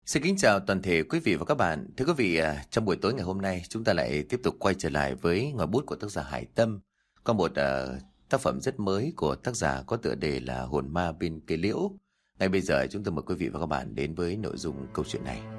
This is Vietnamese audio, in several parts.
Xin kính chào toàn thể quý vị và các bạn. Thưa quý vị, trong buổi tối ngày hôm nay chúng ta lại tiếp tục quay trở lại với ngòi bút của tác giả Hải Tâm. Có một tác phẩm rất mới của tác giả có tựa đề là Hồn Ma bên cây liễu. Ngay bây giờ chúng tôi mời quý vị và các bạn đến với nội dung câu chuyện này.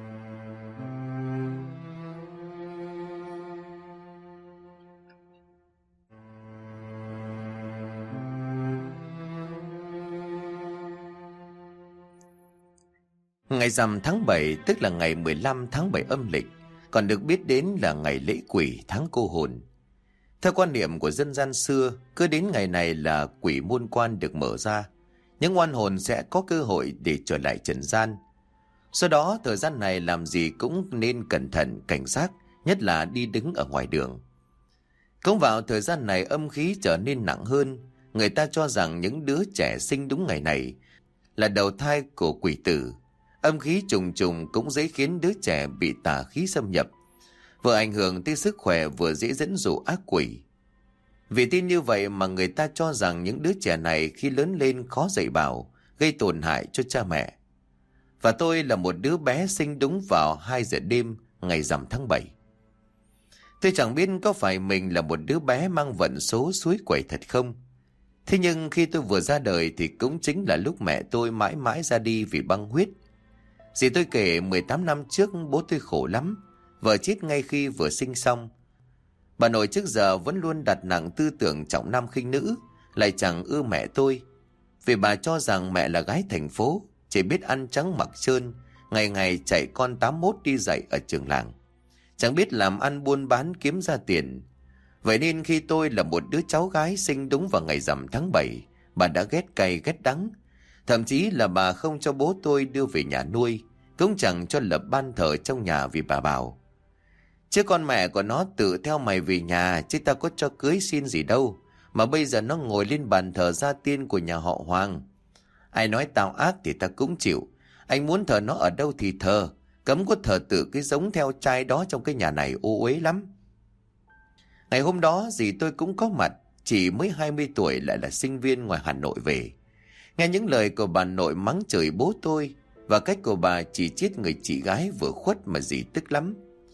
Ngày rằm tháng 7 tức là ngày 15 tháng 7 âm lịch, còn được biết đến là ngày lễ quỷ tháng cô hồn. Theo quan niệm của dân gian xưa, cứ đến ngày này là quỷ môn quan được mở ra, những oan hồn sẽ có cơ hội để trở lại trần gian. Do đó thời gian này làm gì cũng nên cẩn thận cảnh giác, nhất là đi đứng ở ngoài đường. Cũng vào thời gian này âm khí trở nên nặng hơn, người ta cho rằng những đứa trẻ sinh đúng ngày này là đầu thai của quỷ tử. Âm khí trùng trùng cũng dễ khiến đứa trẻ bị tà khí xâm nhập, vừa ảnh hưởng tới sức khỏe vừa dễ dẫn dụ ác quỷ. Vì tin như vậy mà người ta cho rằng những đứa trẻ này khi lớn lên khó dạy bảo, gây tổn hại cho cha mẹ. Và tôi là một đứa bé sinh đúng vào 2 giờ đêm ngày rằm tháng 7. Tôi chẳng biết có phải mình là một đứa bé mang vận số suối quẩy thật không. Thế nhưng khi tôi vừa ra đời thì cũng chính là lúc mẹ tôi mãi mãi ra đi vì băng huyết. Dì tôi kể 18 năm trước bố tôi khổ lắm, vợ chết ngay khi vừa sinh xong. Bà nội trước giờ vẫn luôn đặt nặng tư tưởng trọng nam khinh nữ, lại chẳng ưa mẹ tôi. Vì bà cho rằng mẹ là gái thành phố, chỉ biết ăn trắng mặc trơn, ngày ngày chạy con 81 đi dạy ở trường làng. Chẳng biết làm ăn buôn bán kiếm ra tiền. Vậy nên khi tôi là một đứa cháu gái sinh đúng vào ngày rằm tháng 7, bà đã ghét cay ghét đắng. Thậm chí là bà không cho bố tôi đưa về nhà nuôi, cũng chẳng cho lập ban thờ trong nhà vì bà bảo: chứ con mẹ của nó tự theo mày về nhà, chứ ta có cho cưới xin gì đâu, mà bây giờ nó ngồi lên bàn thờ gia tiên của nhà họ Hoàng. Ai nói tao ác thì ta cũng chịu, anh muốn thờ nó ở đâu thì thờ, cấm có thờ tự cái giống theo trai đó trong cái nhà này ô uế lắm. Ngày hôm đó dì tôi cũng có mặt, chỉ mới 20 tuổi lại là sinh viên ngoài Hà Nội về. Nghe những lời của bà nội mắng chửi bố tôi và cách của bà chỉ trích người chị gái vừa khuất mà dì tức lắm.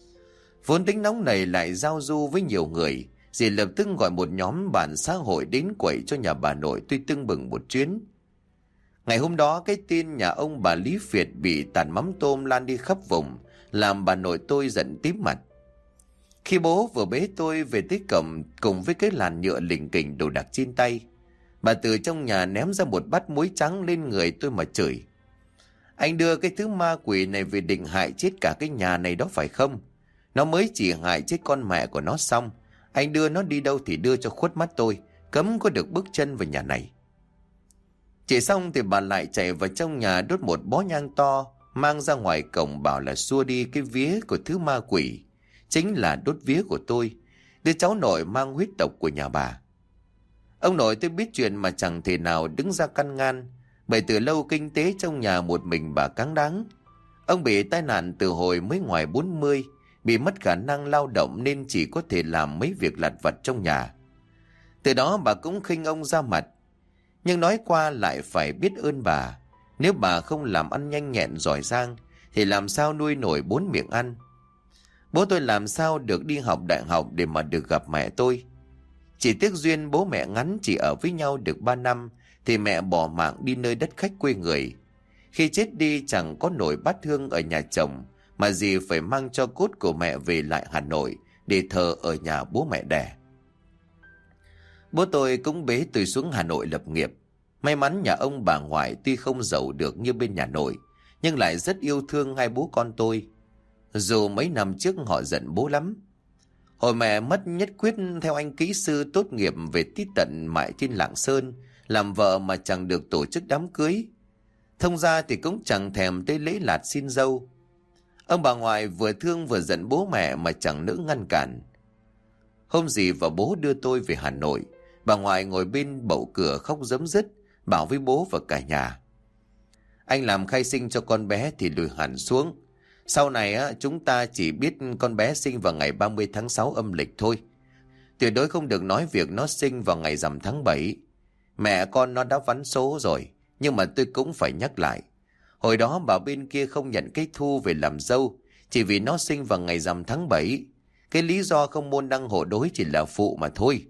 Vốn tính nóng này lại giao du với nhiều người, dì lập tức gọi một nhóm bạn xã hội đến quậy cho nhà bà nội tôi tưng bừng một chuyến. Ngày hôm đó cái tin nhà ông bà Lý Việt bị tàn mắm tôm lan đi khắp vùng, làm bà nội tôi giận tím mặt. Khi bố vừa bế tôi về tới cổng cùng với cái làn nhựa lỉnh kỉnh đồ đạc trên tay, bà từ trong nhà ném ra một bát muối trắng lên người tôi mà chửi: anh đưa cái thứ ma quỷ này về định hại chết cả cái nhà này đó phải không? Nó mới chỉ hại chết con mẹ của nó xong, anh đưa nó đi đâu thì đưa cho khuất mắt tôi, cấm có được bước chân vào nhà này. Chỉ xong thì bà lại chạy vào trong nhà đốt một bó nhang to, mang ra ngoài cổng bảo là xua đi cái vía của thứ ma quỷ, chính là đốt vía của tôi, đứa cháu nội mang huyết tộc của nhà bà. Ông nội tôi biết chuyện mà chẳng thể nào đứng ra căn ngăn, bởi từ lâu kinh tế trong nhà một mình bà cáng đáng. Ông bị tai nạn từ hồi mới ngoài 40, bị mất khả năng lao động nên chỉ có thể làm mấy việc lặt vặt trong nhà. Từ đó bà cũng khinh ông ra mặt. Nhưng nói qua lại phải biết ơn bà. Nếu bà không làm ăn nhanh nhẹn giỏi giang thì làm sao nuôi nổi 4 miệng ăn. Bố tôi làm sao được đi học đại học để mà được gặp mẹ tôi. Chỉ tiếc duyên bố mẹ ngắn chỉ ở với nhau được 3 năm thì mẹ bỏ mạng đi nơi đất khách quê người. Khi chết đi chẳng có nổi bát hương ở nhà chồng, mà dì phải mang cho cốt của mẹ về lại Hà Nội để thờ ở nhà bố mẹ đẻ. Bố tôi cũng bế tôi xuống Hà Nội lập nghiệp. May mắn nhà ông bà ngoại tuy không giàu được như bên nhà nội, nhưng lại rất yêu thương hai bố con tôi. Dù mấy năm trước họ giận bố lắm. Hồi mẹ mất nhất quyết theo anh kỹ sư tốt nghiệp về tít tận mại trên Lạng Sơn, làm vợ mà chẳng được tổ chức đám cưới. Thông ra thì cũng chẳng thèm tới lễ lạt xin dâu. Ông bà ngoại vừa thương vừa giận bố mẹ mà chẳng nỡ ngăn cản. Hôm dì và bố đưa tôi về Hà Nội, bà ngoại ngồi bên bậu cửa khóc rấm rứt, bảo với bố và cả nhà: anh làm khai sinh cho con bé thì lùi hẳn xuống. Sau này chúng ta chỉ biết con bé sinh vào ngày 30 tháng 6 âm lịch thôi. Tuyệt đối không được nói việc nó sinh vào ngày rằm tháng 7. Mẹ con nó đã vắn số rồi, nhưng mà tôi cũng phải nhắc lại. Hồi đó bà bên kia không nhận cái Thu về làm dâu, chỉ vì nó sinh vào ngày rằm tháng 7. Cái lý do không môn đăng hộ đối chỉ là phụ mà thôi.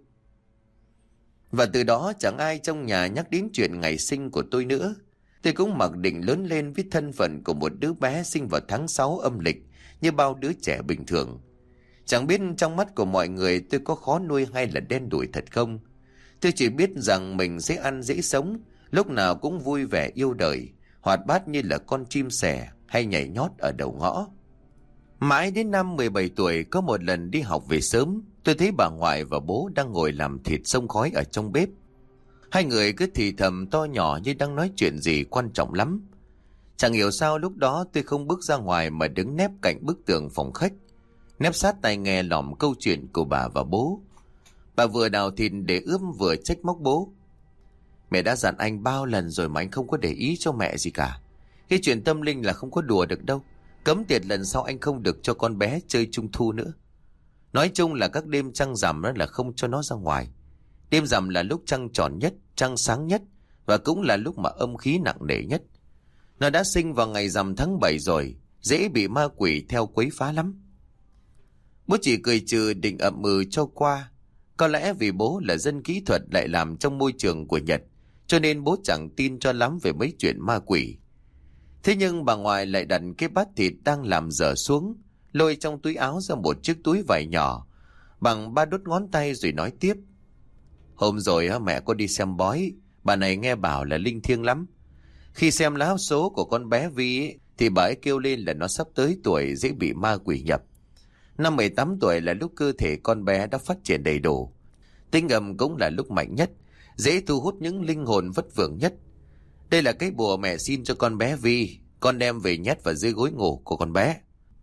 Và từ đó chẳng ai trong nhà nhắc đến chuyện ngày sinh của tôi nữa. Tôi cũng mặc định lớn lên với thân phận của một đứa bé sinh vào tháng 6 âm lịch như bao đứa trẻ bình thường. Chẳng biết trong mắt của mọi người tôi có khó nuôi hay là đen đủi thật không. Tôi chỉ biết rằng mình dễ ăn dễ sống, lúc nào cũng vui vẻ yêu đời, hoạt bát như là con chim sẻ hay nhảy nhót ở đầu ngõ. Mãi đến năm 17 tuổi, có một lần đi học về sớm, tôi thấy bà ngoại và bố đang ngồi làm thịt xông khói ở trong bếp. Hai người cứ thì thầm to nhỏ như đang nói chuyện gì quan trọng lắm. Chẳng hiểu sao lúc đó tôi không bước ra ngoài mà đứng nép cạnh bức tường phòng khách, nép sát tai nghe lỏm câu chuyện của bà và bố. Bà vừa đào thịt để ướp vừa trách móc bố. Mẹ đã dặn anh bao lần rồi mà anh không có để ý cho mẹ gì cả. Cái chuyện tâm linh là không có đùa được đâu. Cấm tiệt lần sau anh không được cho con bé chơi trung thu nữa. Nói chung là các đêm trăng rằm đó là không cho nó ra ngoài. Đêm rằm là lúc trăng tròn nhất, trăng sáng nhất, và cũng là lúc mà âm khí nặng nề nhất. Nó đã sinh vào ngày rằm tháng 7 rồi, dễ bị ma quỷ theo quấy phá lắm. Bố chỉ cười trừ định ậm ừ cho qua. Có lẽ vì bố là dân kỹ thuật lại làm trong môi trường của Nhật, cho nên bố chẳng tin cho lắm về mấy chuyện ma quỷ. Thế nhưng bà ngoại lại đặt cái bát thịt đang làm dở xuống, lôi trong túi áo ra một chiếc túi vải nhỏ, bằng 3 đốt ngón tay rồi nói tiếp. Hôm rồi mẹ có đi xem bói, bà này nghe bảo là linh thiêng lắm. Khi xem lá số của con bé Vi thì bà ấy kêu lên là nó sắp tới tuổi dễ bị ma quỷ nhập. Năm 18 tuổi là lúc cơ thể con bé đã phát triển đầy đủ. Tinh âm cũng là lúc mạnh nhất, dễ thu hút những linh hồn vất vưởng nhất. Đây là cái bùa mẹ xin cho con bé Vi, con đem về nhét vào dưới gối ngủ của con bé.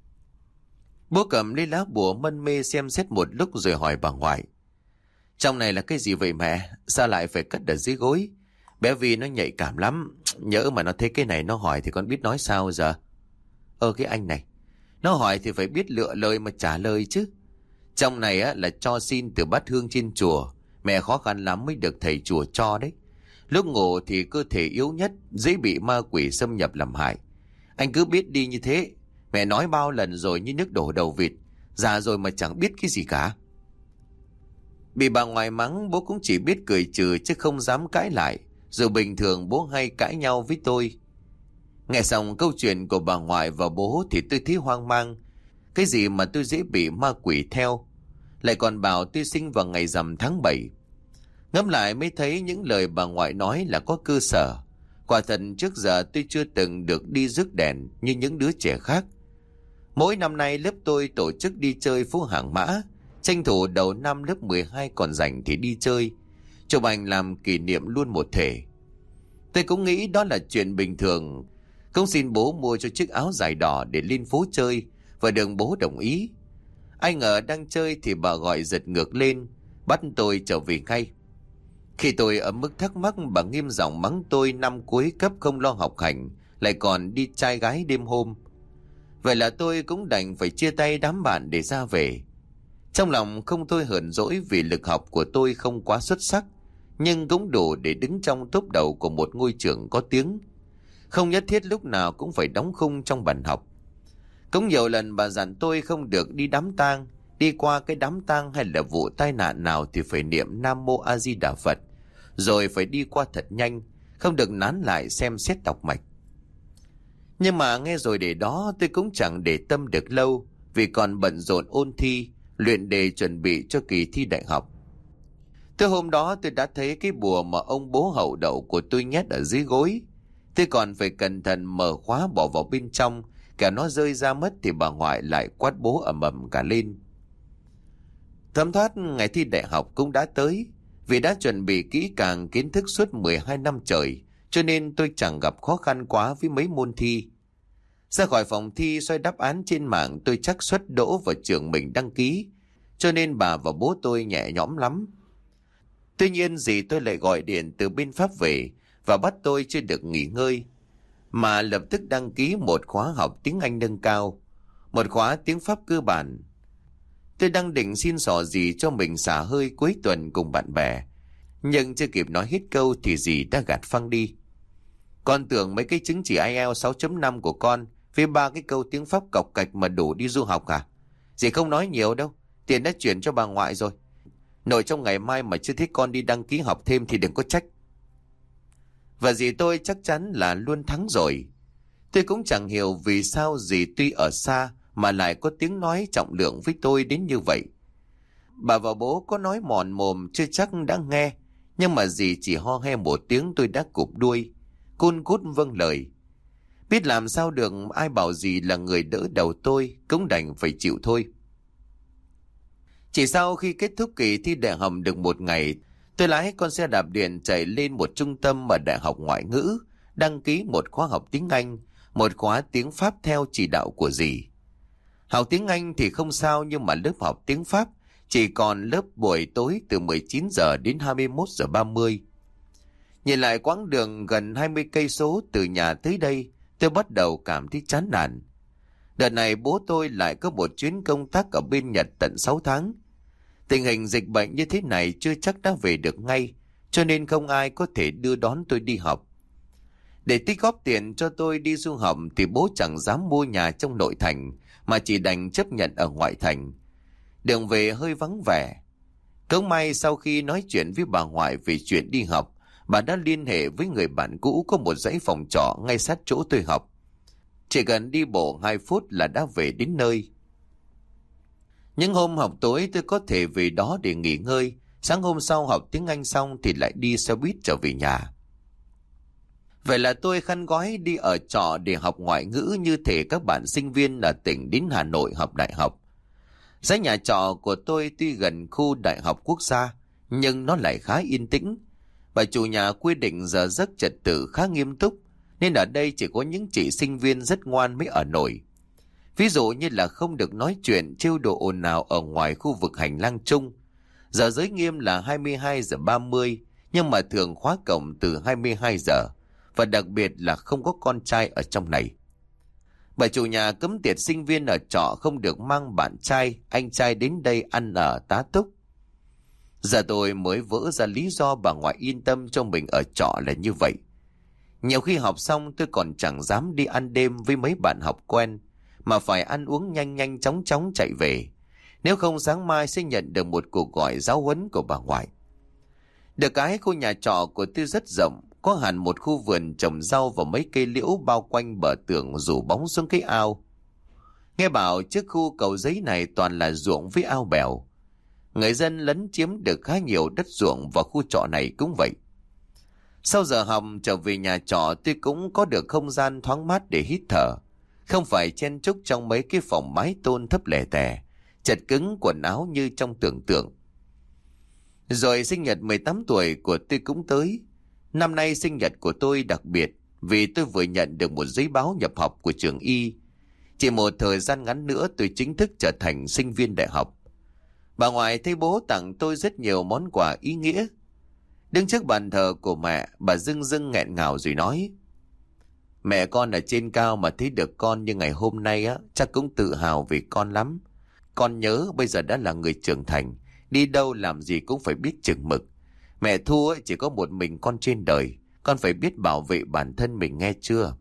Bố cầm lấy lá bùa mân mê xem xét một lúc rồi hỏi bà ngoại. Trong này là cái gì vậy mẹ? Sao lại phải cất ở dưới gối? Bé Vi nó nhạy cảm lắm. Nhỡ mà nó thấy cái này nó hỏi thì con biết nói sao giờ? Cái anh này, nó hỏi thì phải biết lựa lời mà trả lời chứ. Trong này là cho xin từ bát hương trên chùa. Mẹ khó khăn lắm mới được thầy chùa cho đấy. Lúc ngủ thì cơ thể yếu nhất, dễ bị ma quỷ xâm nhập làm hại. Anh cứ biết đi như thế. Mẹ nói bao lần rồi như nước đổ đầu vịt. Già rồi mà chẳng biết cái gì cả. Bị bà ngoại mắng, bố cũng chỉ biết cười trừ chứ không dám cãi lại. Dù bình thường bố hay cãi nhau với tôi. Nghe xong câu chuyện của bà ngoại và bố thì tôi thấy hoang mang. Cái gì mà tôi dễ bị ma quỷ theo? Lại còn bảo tôi sinh vào ngày rằm tháng 7. Ngẫm lại mới thấy những lời bà ngoại nói là có cơ sở. Quả thật trước giờ tôi chưa từng được đi rước đèn như những đứa trẻ khác. Mỗi năm nay lớp tôi tổ chức đi chơi phố Hàng Mã. Tranh thủ đầu năm lớp 12 còn rảnh thì đi chơi. Chụp ảnh làm kỷ niệm luôn một thể. Tôi cũng nghĩ đó là chuyện bình thường. Cũng xin bố mua cho chiếc áo dài đỏ để lên phố chơi. Và được bố đồng ý. Ai ngờ đang chơi thì bà gọi giật ngược lên, bắt tôi trở về ngay. Khi tôi ở mức thắc mắc, bà nghiêm giọng mắng tôi năm cuối cấp không lo học hành, lại còn đi trai gái đêm hôm. Vậy là tôi cũng đành phải chia tay đám bạn để ra về. Trong lòng không thôi hờn dỗi vì lực học của tôi không quá xuất sắc, nhưng cũng đủ để đứng trong tốp đầu của một ngôi trường có tiếng. Không nhất thiết lúc nào cũng phải đóng khung trong bàn học. Cũng nhiều lần bà dặn tôi không được đi đám tang, đi qua cái đám tang hay là vụ tai nạn nào thì phải niệm Nam Mô A Di Đà Phật, rồi phải đi qua thật nhanh, không được nán lại xem xét đọc mạch. Nhưng mà nghe rồi để đó tôi cũng chẳng để tâm được lâu, vì còn bận rộn ôn thi, luyện đề chuẩn bị cho kỳ thi đại học. Từ hôm đó tôi đã thấy cái bùa mà ông bố hậu đậu của tôi nhét ở dưới gối. Tôi còn phải cẩn thận mở khóa bỏ vào bên trong, kẻo nó rơi ra mất thì bà ngoại lại quát bố ầm ầm cả lên. Thấm thoát ngày thi đại học cũng đã tới. Vì đã chuẩn bị kỹ càng kiến thức suốt 12 năm trời, cho nên tôi chẳng gặp khó khăn quá với mấy môn thi. Ra khỏi phòng thi soi đáp án trên mạng, tôi chắc suất đỗ vào trường mình đăng ký, cho nên bà và bố tôi nhẹ nhõm lắm. Tuy nhiên dì tôi lại gọi điện từ bên Pháp về và bắt tôi chưa được nghỉ ngơi, mà lập tức đăng ký một khóa học tiếng Anh nâng cao, một khóa tiếng Pháp cơ bản. Tôi đang định xin xỏ dì cho mình xả hơi cuối tuần cùng bạn bè, nhưng chưa kịp nói hết câu thì dì đã gạt phăng đi. Con tưởng mấy cái chứng chỉ IELTS 6.5 của con với 3 cái câu tiếng Pháp cọc cạch mà đủ đi du học à? Dì không nói nhiều đâu, tiền đã chuyển cho bà ngoại rồi. Nội trong ngày mai mà chưa thấy con đi đăng ký học thêm thì đừng có trách. Và dì tôi chắc chắn là luôn thắng rồi. Tôi cũng chẳng hiểu vì sao dì tuy ở xa mà lại có tiếng nói trọng lượng với tôi đến như vậy. Bà và bố có nói mòn mồm chưa chắc đã nghe, nhưng mà dì chỉ ho he một tiếng tôi đã cụp đuôi, cun cút vâng lời. Biết làm sao được, ai bảo dì là người đỡ đầu tôi, cũng đành phải chịu thôi. Chỉ sau khi kết thúc kỳ thi đại học được một ngày, tôi lái con xe đạp điện chạy lên một trung tâm ở Đại học Ngoại ngữ, đăng ký một khóa học tiếng Anh, một khóa tiếng Pháp theo chỉ đạo của dì. Học tiếng Anh thì không sao, nhưng mà lớp học tiếng Pháp chỉ còn lớp buổi tối từ 19 giờ đến 21 giờ 30. Nhìn lại quãng đường gần 20 cây số từ nhà tới đây, tôi bắt đầu cảm thấy chán nản. Đợt này bố tôi lại có một chuyến công tác ở bên Nhật tận 6 tháng. Tình hình dịch bệnh như thế này chưa chắc đã về được ngay, cho nên không ai có thể đưa đón tôi đi học. Để tích góp tiền cho tôi đi du học thì bố chẳng dám mua nhà trong nội thành, mà chỉ đành chấp nhận ở ngoại thành. Đường về hơi vắng vẻ. Cũng may sau khi nói chuyện với bà ngoại về chuyện đi học, bà đã liên hệ với người bạn cũ có một dãy phòng trọ ngay sát chỗ tôi học. Chỉ cần đi bộ 2 phút là đã về đến nơi. Những hôm học tối tôi có thể về đó để nghỉ ngơi. Sáng hôm sau học tiếng Anh xong thì lại đi xe buýt trở về nhà. Vậy là tôi khăn gói đi ở trọ để học ngoại ngữ như thể các bạn sinh viên ở tỉnh đến Hà Nội học đại học. Dãy nhà trọ của tôi tuy gần khu đại học quốc gia, nhưng nó lại khá yên tĩnh. Bà chủ nhà quy định giờ giấc trật tự khá nghiêm túc, nên ở đây chỉ có những chị sinh viên rất ngoan mới ở nổi. Ví dụ như là không được nói chuyện trêu đùa ồn ào ở ngoài khu vực hành lang chung. Giờ giới nghiêm là 22 giờ 30, nhưng mà thường khóa cổng từ 22 giờ, và đặc biệt là không có con trai ở trong này. Bà chủ nhà cấm tiệt sinh viên ở trọ không được mang bạn trai, anh trai đến đây ăn ở tá túc. Giờ tôi mới vỡ ra lý do bà ngoại yên tâm cho mình ở trọ là như vậy. Nhiều khi học xong tôi còn chẳng dám đi ăn đêm với mấy bạn học quen, mà phải ăn uống nhanh nhanh chóng chóng chạy về. Nếu không sáng mai sẽ nhận được một cuộc gọi giáo huấn của bà ngoại. Được cái khu nhà trọ của tôi rất rộng, có hẳn một khu vườn trồng rau và mấy cây liễu bao quanh bờ tường rủ bóng xuống cái ao. Nghe bảo trước khu cầu giấy này toàn là ruộng với ao bèo. Người dân lấn chiếm được khá nhiều đất ruộng, và khu trọ này cũng vậy. Sau giờ học trở về nhà trọ, tôi cũng có được không gian thoáng mát để hít thở, không phải chen chúc trong mấy cái phòng mái tôn thấp lẻ tẻ, chật cứng quần áo như trong tưởng tượng. Rồi sinh nhật 18 tuổi của tôi cũng tới. Năm nay sinh nhật của tôi đặc biệt vì tôi vừa nhận được một giấy báo nhập học của trường Y. Chỉ một thời gian ngắn nữa tôi chính thức trở thành sinh viên đại học. Bà ngoại thấy bố tặng tôi rất nhiều món quà ý nghĩa. Đứng trước bàn thờ của mẹ, bà rưng rưng nghẹn ngào rồi nói: Mẹ con ở trên cao mà thấy được con như ngày hôm nay á, chắc cũng tự hào về con lắm. Con nhớ bây giờ đã là người trưởng thành, đi đâu làm gì cũng phải biết chừng mực. Mẹ Thu ấy chỉ có một mình con trên đời, con phải biết bảo vệ bản thân mình, nghe chưa?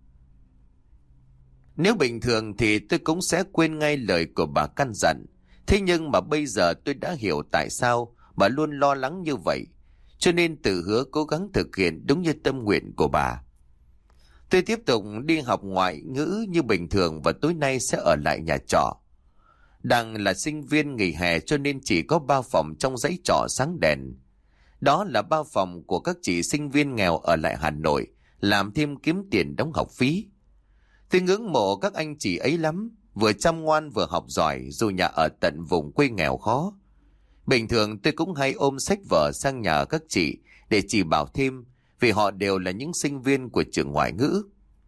Nếu bình thường thì tôi cũng sẽ quên ngay lời của bà căn dặn. Thế nhưng mà bây giờ tôi đã hiểu tại sao bà luôn lo lắng như vậy, cho nên tự hứa cố gắng thực hiện đúng như tâm nguyện của bà. Tôi tiếp tục đi học ngoại ngữ như bình thường, và tối nay sẽ ở lại nhà trọ. Đang là sinh viên nghỉ hè cho nên chỉ có 3 phòng trong dãy trọ sáng đèn. Đó là 3 phòng của các chị sinh viên nghèo ở lại Hà Nội, làm thêm kiếm tiền đóng học phí. Tôi ngưỡng mộ các anh chị ấy lắm, vừa chăm ngoan vừa học giỏi dù nhà ở tận vùng quê nghèo khó. Bình thường tôi cũng hay ôm sách vở sang nhà các chị để chỉ bảo thêm, vì họ đều là những sinh viên của trường ngoại ngữ.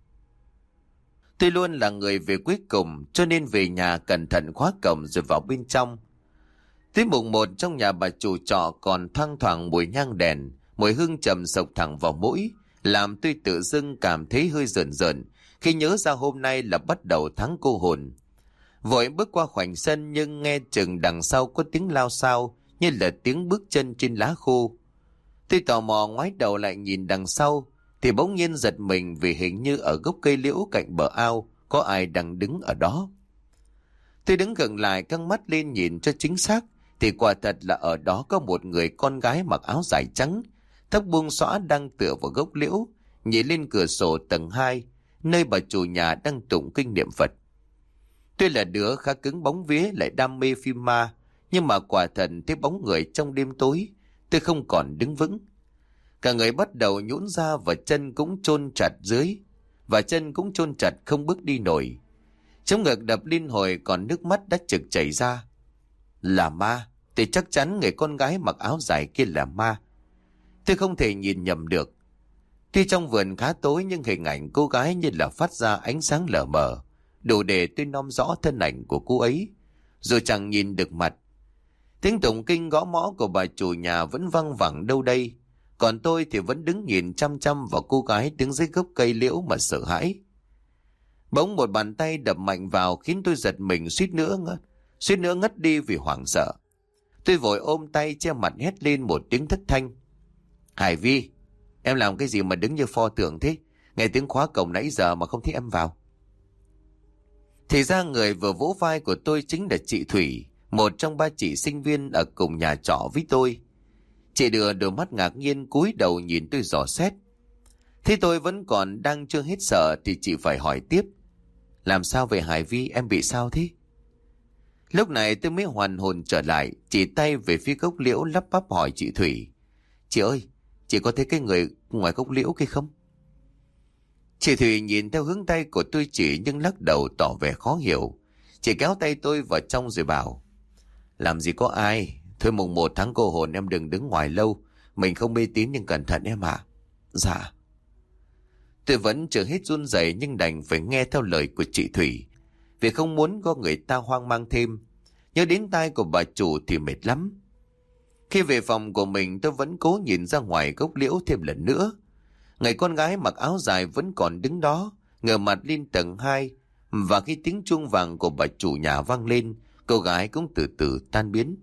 Tôi luôn là người về cuối cùng, cho nên về nhà cẩn thận khóa cổng rồi vào bên trong. Tới mùng 1 trong nhà bà chủ trọ còn thoang thoảng mùi nhang đèn, mùi hương trầm sộc thẳng vào mũi, làm tôi tự dưng cảm thấy hơi rợn rợn khi nhớ ra hôm nay là bắt đầu tháng cô hồn. Vội bước qua khoảnh sân, nhưng nghe chừng đằng sau có tiếng lao xao như là tiếng bước chân trên lá khô. Tôi tò mò ngoái đầu lại nhìn đằng sau, thì bỗng nhiên giật mình vì hình như ở gốc cây liễu cạnh bờ ao có ai đang đứng ở đó. Tôi đứng gần lại căng mắt lên nhìn cho chính xác thì quả thật là ở đó có một người con gái mặc áo dài trắng, tóc buông xõa đang tựa vào gốc liễu, nhìn lên cửa sổ tầng 2, nơi bà chủ nhà đang tụng kinh niệm Phật. Tôi là đứa khá cứng bóng vía lại đam mê phim ma, nhưng mà quả thật thấy bóng người trong đêm tối, tôi không còn đứng vững. Cả người bắt đầu nhũn ra và chân cũng chôn chặt không bước đi nổi. Trong ngực đập liên hồi còn nước mắt đã trực chảy ra. Là ma, thì chắc chắn người con gái mặc áo dài kia là ma. Tôi không thể nhìn nhầm được. Tuy trong vườn khá tối nhưng hình ảnh cô gái như là phát ra ánh sáng lờ mờ, đủ để tôi nom rõ thân ảnh của cô ấy, rồi chẳng nhìn được mặt. Tiếng tụng kinh gõ mõ của bà chủ nhà vẫn văng vẳng đâu đây, còn tôi thì vẫn đứng nhìn chăm chăm vào cô gái đứng dưới gốc cây liễu mà sợ hãi. Bỗng một bàn tay đập mạnh vào khiến tôi giật mình suýt nữa ngất đi vì hoảng sợ. Tôi vội ôm tay che mặt hét lên một tiếng thất thanh. Hải Vi, em làm cái gì mà đứng như pho tượng thế? Nghe tiếng khóa cổng nãy giờ mà không thấy em vào. Thì ra người vừa vỗ vai của tôi chính là chị Thủy, một trong 3 chị sinh viên ở cùng nhà trọ với tôi. Chị đưa đôi mắt ngạc nhiên cúi đầu nhìn tôi dò xét. Thế tôi vẫn còn đang chưa hết sợ thì chị phải hỏi tiếp. Làm sao vậy Hải Vi, em bị sao thế? Lúc này tôi mới hoàn hồn trở lại, chỉ tay về phía gốc liễu lắp bắp hỏi chị Thủy. Chị ơi, chị có thấy cái người ngoài gốc liễu kia không? Chị Thủy nhìn theo hướng tay của tôi chỉ nhưng lắc đầu tỏ vẻ khó hiểu. Chị kéo tay tôi vào trong rồi bảo. Làm gì có ai, thôi mùng 1 tháng cô hồn em đừng đứng ngoài lâu. Mình không mê tín nhưng cẩn thận em ạ. Dạ. Tôi vẫn chưa hết run rẩy nhưng đành phải nghe theo lời của chị Thủy, vì không muốn có người ta hoang mang thêm. Nhớ đến tai của bà chủ thì mệt lắm. Khi về phòng của mình tôi vẫn cố nhìn ra ngoài gốc liễu thêm lần nữa. Người con gái mặc áo dài vẫn còn đứng đó, ngửa mặt lên tầng 2, và khi tiếng chuông vàng của bà chủ nhà vang lên, cô gái cũng từ từ tan biến.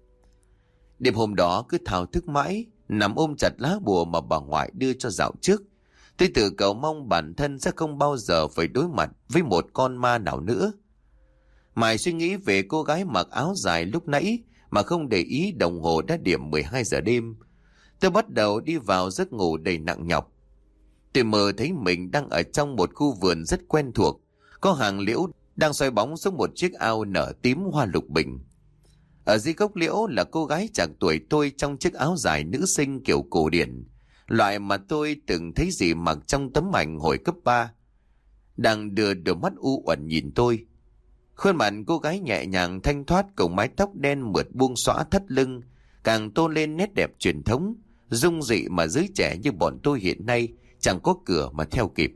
Đêm hôm đó cứ thao thức mãi, nằm ôm chặt lá bùa mà bà ngoại đưa cho dạo trước. Tôi tự cầu mong bản thân sẽ không bao giờ phải đối mặt với một con ma nào nữa. Mãi suy nghĩ về cô gái mặc áo dài lúc nãy mà không để ý đồng hồ đã điểm 12 giờ đêm. Tôi bắt đầu đi vào giấc ngủ đầy nặng nhọc. Tôi mơ thấy mình đang ở trong một khu vườn rất quen thuộc. Có hàng liễu đang soi bóng xuống một chiếc ao nở tím hoa lục bình. Ở dưới gốc liễu là cô gái chạc tuổi tôi trong chiếc áo dài nữ sinh kiểu cổ điển, loại mà tôi từng thấy dì mặc trong tấm ảnh hồi cấp 3. Đang đưa đôi mắt u uẩn nhìn tôi. Khuôn mặt cô gái nhẹ nhàng thanh thoát cùng mái tóc đen mượt buông xõa thắt lưng càng tôn lên nét đẹp truyền thống, dung dị mà giới trẻ như bọn tôi hiện nay chẳng có cửa mà theo kịp.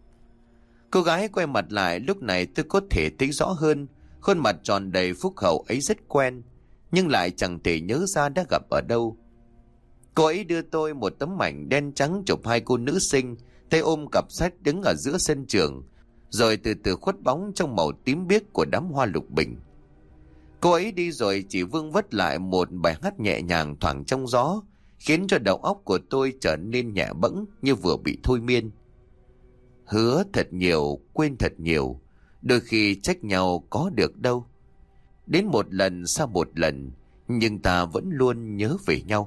Cô gái quay mặt lại, lúc này tôi có thể thấy rõ hơn. Khuôn mặt tròn đầy phúc hậu ấy rất quen, nhưng lại chẳng thể nhớ ra đã gặp ở đâu. Cô ấy đưa tôi một tấm ảnh đen trắng chụp 2 cô nữ sinh, tay ôm cặp sách đứng ở giữa sân trường, rồi từ từ khuất bóng trong màu tím biếc của đám hoa lục bình. Cô ấy đi rồi chỉ vương vất lại một bài hát nhẹ nhàng thoảng trong gió, khiến cho đầu óc của tôi trở nên nhẹ bẫng như vừa bị thôi miên. Hứa thật nhiều, quên thật nhiều, đôi khi trách nhau có được đâu. Đến một lần sau một lần, nhưng ta vẫn luôn nhớ về nhau.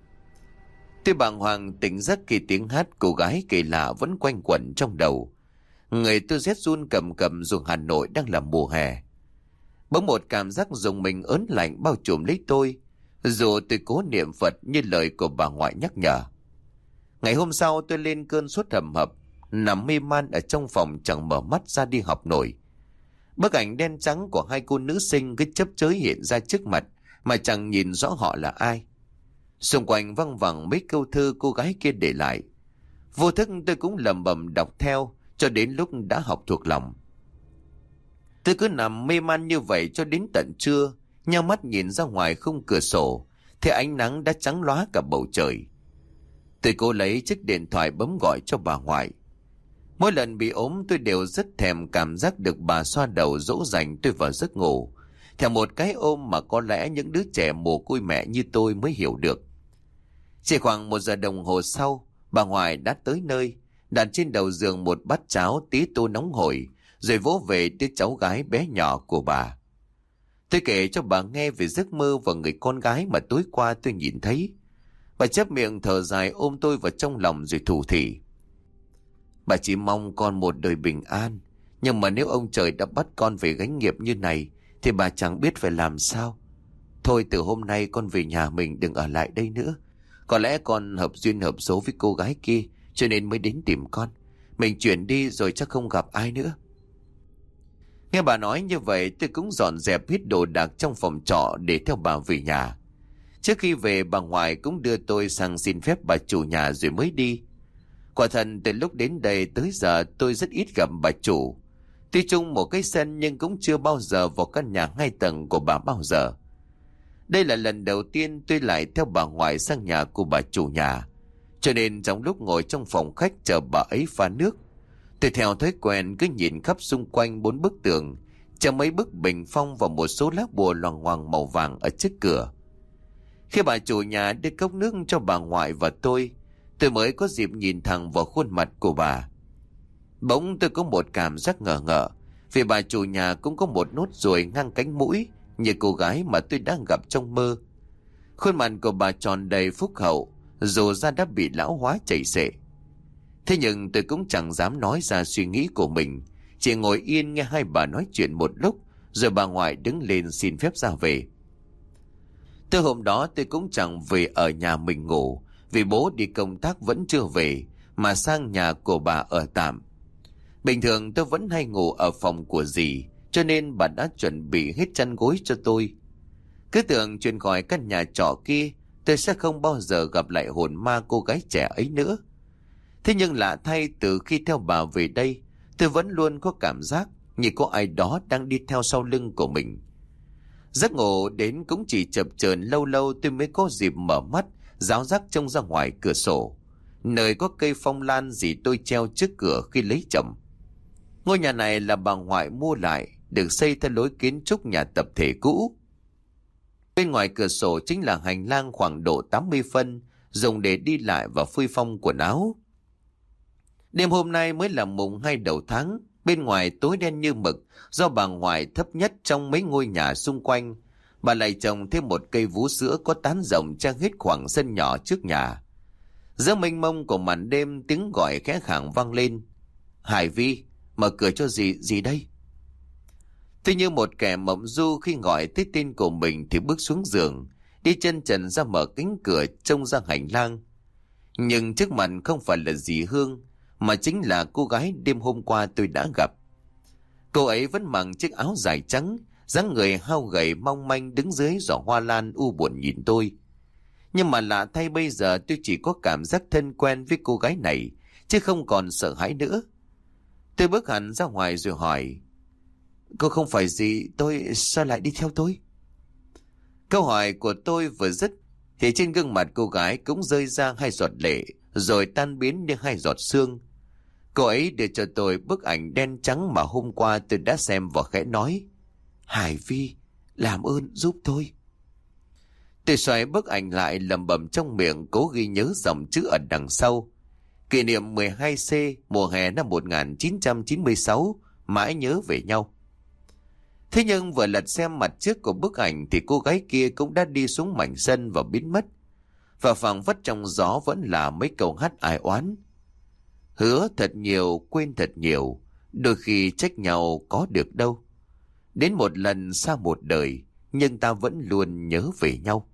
Tôi bàng hoàng tỉnh giấc khi tiếng hát cô gái kỳ lạ vẫn quanh quẩn trong đầu. Người tôi rét run cầm cầm dù Hà Nội đang là mùa hè. Bỗng một cảm giác rùng mình ớn lạnh bao trùm lấy tôi, dù tôi cố niệm Phật như lời của bà ngoại nhắc nhở. Ngày hôm sau tôi lên cơn sốt hầm hập, nằm mê man ở trong phòng chẳng mở mắt ra đi học nổi. Bức ảnh đen trắng của 2 cô nữ sinh cứ chớp chới hiện ra trước mặt mà chẳng nhìn rõ họ là ai. Xung quanh văng vẳng mấy câu thơ cô gái kia để lại. Vô thức tôi cũng lẩm bẩm đọc theo cho đến lúc đã học thuộc lòng. Tôi cứ nằm mê man như vậy cho đến tận trưa, nheo mắt nhìn ra ngoài khung cửa sổ thì ánh nắng đã trắng lóa cả bầu trời. Tôi cố lấy chiếc điện thoại bấm gọi cho bà ngoại. Mỗi lần bị ốm tôi đều rất thèm cảm giác được bà xoa đầu dỗ dành tôi vào giấc ngủ, theo một cái ôm mà có lẽ những đứa trẻ mồ côi mẹ như tôi mới hiểu được. Chỉ khoảng 1 giờ đồng hồ sau, bà ngoại đã tới nơi, đặt trên đầu giường một bát cháo tí tô nóng hổi, rồi vỗ về đứa cháu gái bé nhỏ của bà. Tôi kể cho bà nghe về giấc mơ và người con gái mà tối qua tôi nhìn thấy. Bà chép miệng thở dài ôm tôi vào trong lòng rồi thủ thỉ: bà chỉ mong con một đời bình an, nhưng mà nếu ông trời đã bắt con về gánh nghiệp như này thì bà chẳng biết phải làm sao. Thôi từ hôm nay con về nhà mình, đừng ở lại đây nữa. Có lẽ con hợp duyên hợp số với cô gái kia cho nên mới đến tìm con. Mình chuyển đi rồi chắc không gặp ai nữa. Nghe bà nói như vậy, tôi cũng dọn dẹp hết đồ đạc trong phòng trọ để theo bà về nhà. Trước khi về, bà ngoại cũng đưa tôi sang xin phép bà chủ nhà rồi mới đi. Quả thật từ lúc đến đây tới giờ tôi rất ít gặp bà chủ. Tuy chung một cái sân nhưng cũng chưa bao giờ vào căn nhà 2 tầng của bà bao giờ. Đây là lần đầu tiên tôi lại theo bà ngoại sang nhà của bà chủ nhà. Cho nên trong lúc ngồi trong phòng khách chờ bà ấy pha nước, tôi theo thói quen cứ nhìn khắp xung quanh 4 bức tường, chờ mấy bức bình phong và một số lá bùa loằng ngoằng màu vàng ở trước cửa. Khi bà chủ nhà đưa cốc nước cho bà ngoại và tôi mới có dịp nhìn thẳng vào khuôn mặt của bà. Bỗng tôi có một cảm giác ngờ ngợ, vì bà chủ nhà cũng có một nốt ruồi ngang cánh mũi như cô gái mà tôi đang gặp trong mơ. Khuôn mặt của bà tròn đầy phúc hậu, dù da đã bị lão hóa chảy xệ. Thế nhưng tôi cũng chẳng dám nói ra suy nghĩ của mình, chỉ ngồi yên nghe hai bà nói chuyện một lúc, rồi bà ngoại đứng lên xin phép ra về. Từ hôm đó tôi cũng chẳng về ở nhà mình ngủ, vì bố đi công tác vẫn chưa về, mà sang nhà của bà ở tạm. Bình thường tôi vẫn hay ngủ ở phòng của dì, cho nên bà đã chuẩn bị hết chăn gối cho tôi. Cứ tưởng chuyển khỏi căn nhà trọ kia, tôi sẽ không bao giờ gặp lại hồn ma cô gái trẻ ấy nữa. Thế nhưng lạ thay, từ khi theo bà về đây, tôi vẫn luôn có cảm giác như có ai đó đang đi theo sau lưng của mình. Giấc ngủ đến cũng chỉ chập chờn, lâu lâu tôi mới có dịp mở mắt, ráo rác trông ra ngoài cửa sổ, nơi có cây phong lan dì tôi treo trước cửa khi lấy chồng. Ngôi nhà này là bà ngoại mua lại, được xây theo lối kiến trúc nhà tập thể cũ. Bên ngoài cửa sổ chính là hành lang khoảng độ 80 phân, dùng để đi lại và phơi phong quần áo. Đêm hôm nay mới là mùng 2 đầu tháng, bên ngoài tối đen như mực, do bà ngoại thấp nhất trong mấy ngôi nhà xung quanh. Bà lại trồng thêm một cây vú sữa có tán rộng che hết khoảng sân nhỏ trước nhà. Giữa mênh mông của màn đêm, tiếng gọi khẽ khàng vang lên: Hải Vi, mở cửa cho dì đây. Tôi như một kẻ mộng du khi gọi tới tên của mình thì bước xuống giường, đi chân trần ra mở cánh cửa trông ra hành lang. Nhưng trước mặt không phải là dì Hương, mà chính là cô gái đêm hôm qua tôi đã gặp. Cô ấy vẫn mặc chiếc áo dài trắng, dáng người hao gầy mong manh đứng dưới giỏ hoa lan u buồn nhìn tôi. Nhưng mà lạ thay, bây giờ tôi chỉ có cảm giác thân quen với cô gái này, chứ không còn sợ hãi nữa. Tôi bước hẳn ra ngoài rồi hỏi: Cô không phải dì tôi, sao lại đi theo tôi? Câu hỏi của tôi vừa dứt thì trên gương mặt cô gái cũng rơi ra 2 giọt lệ, rồi tan biến như 2 giọt sương. Cô ấy đưa cho tôi bức ảnh đen trắng mà hôm qua tôi đã xem và khẽ nói: Hải Vi, làm ơn giúp tôi. Tôi xoay bức ảnh lại, lẩm bẩm trong miệng, cố ghi nhớ dòng chữ ở đằng sau: Kỷ niệm 12C mùa hè năm 1996, mãi nhớ về nhau. Thế nhưng vừa lật xem mặt trước của bức ảnh thì cô gái kia cũng đã đi xuống mảnh sân và biến mất. Và phảng phất trong gió vẫn là mấy câu hát ai oán: Hứa thật nhiều, quên thật nhiều, đôi khi trách nhau có được đâu. Đến một lần xa một đời, nhưng ta vẫn luôn nhớ về nhau.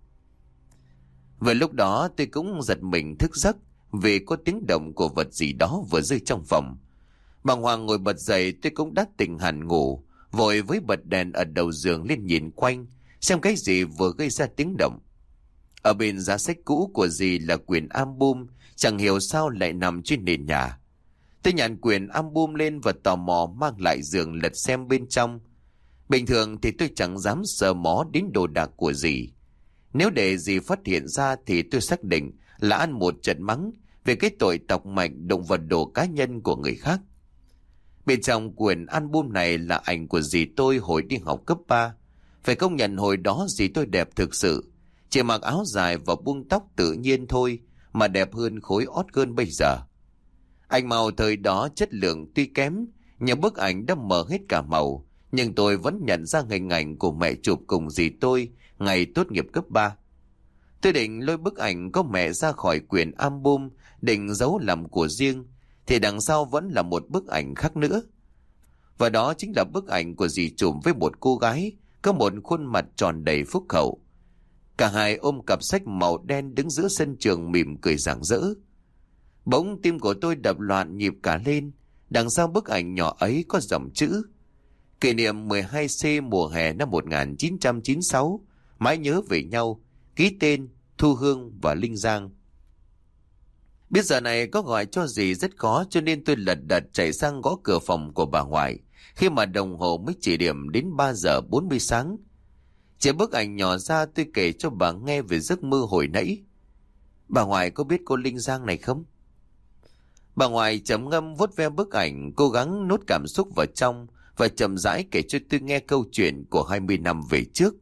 Vừa lúc đó tôi cũng giật mình thức giấc vì có tiếng động của vật gì đó vừa rơi trong phòng. Bàng hoàng ngồi bật dậy, tôi cũng đã tỉnh hẳn ngủ, vội với bật đèn ở đầu giường lên nhìn quanh, xem cái gì vừa gây ra tiếng động. Ở bên giá sách cũ của dì là quyển album, chẳng hiểu sao lại nằm trên nền nhà. Tôi nhặt quyển album lên và tò mò mang lại giường lật xem bên trong. Bình thường thì tôi chẳng dám sờ mó đến đồ đạc của dì. Nếu để dì phát hiện ra thì tôi xác định là ăn một trận mắng về cái tội tọc mạch động vào đồ cá nhân của người khác. Bên trong quyển album này là ảnh của dì tôi hồi đi học cấp 3. Phải công nhận hồi đó dì tôi đẹp thực sự. Chỉ mặc áo dài và buông tóc tự nhiên thôi mà đẹp hơn khối ót gơn bây giờ. Ảnh màu thời đó chất lượng tuy kém, nhưng bức ảnh đã mờ hết cả màu. Nhưng tôi vẫn nhận ra hình ảnh của mẹ chụp cùng dì tôi ngày tốt nghiệp cấp 3. Tôi định lôi bức ảnh có mẹ ra khỏi quyển album, định giấu làm của riêng, thì đằng sau vẫn là một bức ảnh khác nữa. Và đó chính là bức ảnh của dì chụp với một cô gái có một khuôn mặt tròn đầy phúc hậu. Cả hai ôm cặp sách màu đen đứng giữa sân trường mỉm cười rạng rỡ. Bỗng tim của tôi đập loạn nhịp cả lên. Đằng sau bức ảnh nhỏ ấy có dòng chữ: kỷ niệm 12C mùa hè năm 1996, mãi nhớ về nhau, ký tên Thu Hương và Linh Giang. Biết giờ này có gọi cho dì rất khó, cho nên tôi lật đật chạy sang gõ cửa phòng của bà ngoại, khi mà đồng hồ mới chỉ điểm đến 3 giờ 40 sáng. Chỉ bức ảnh nhỏ ra, tôi kể cho bà nghe về giấc mơ hồi nãy. Bà ngoại có biết cô Linh Giang này không? Bà ngoại trầm ngâm vuốt ve bức ảnh, cố gắng nuốt cảm xúc vào trong và chậm rãi kể cho tôi nghe câu chuyện của 20 năm về trước.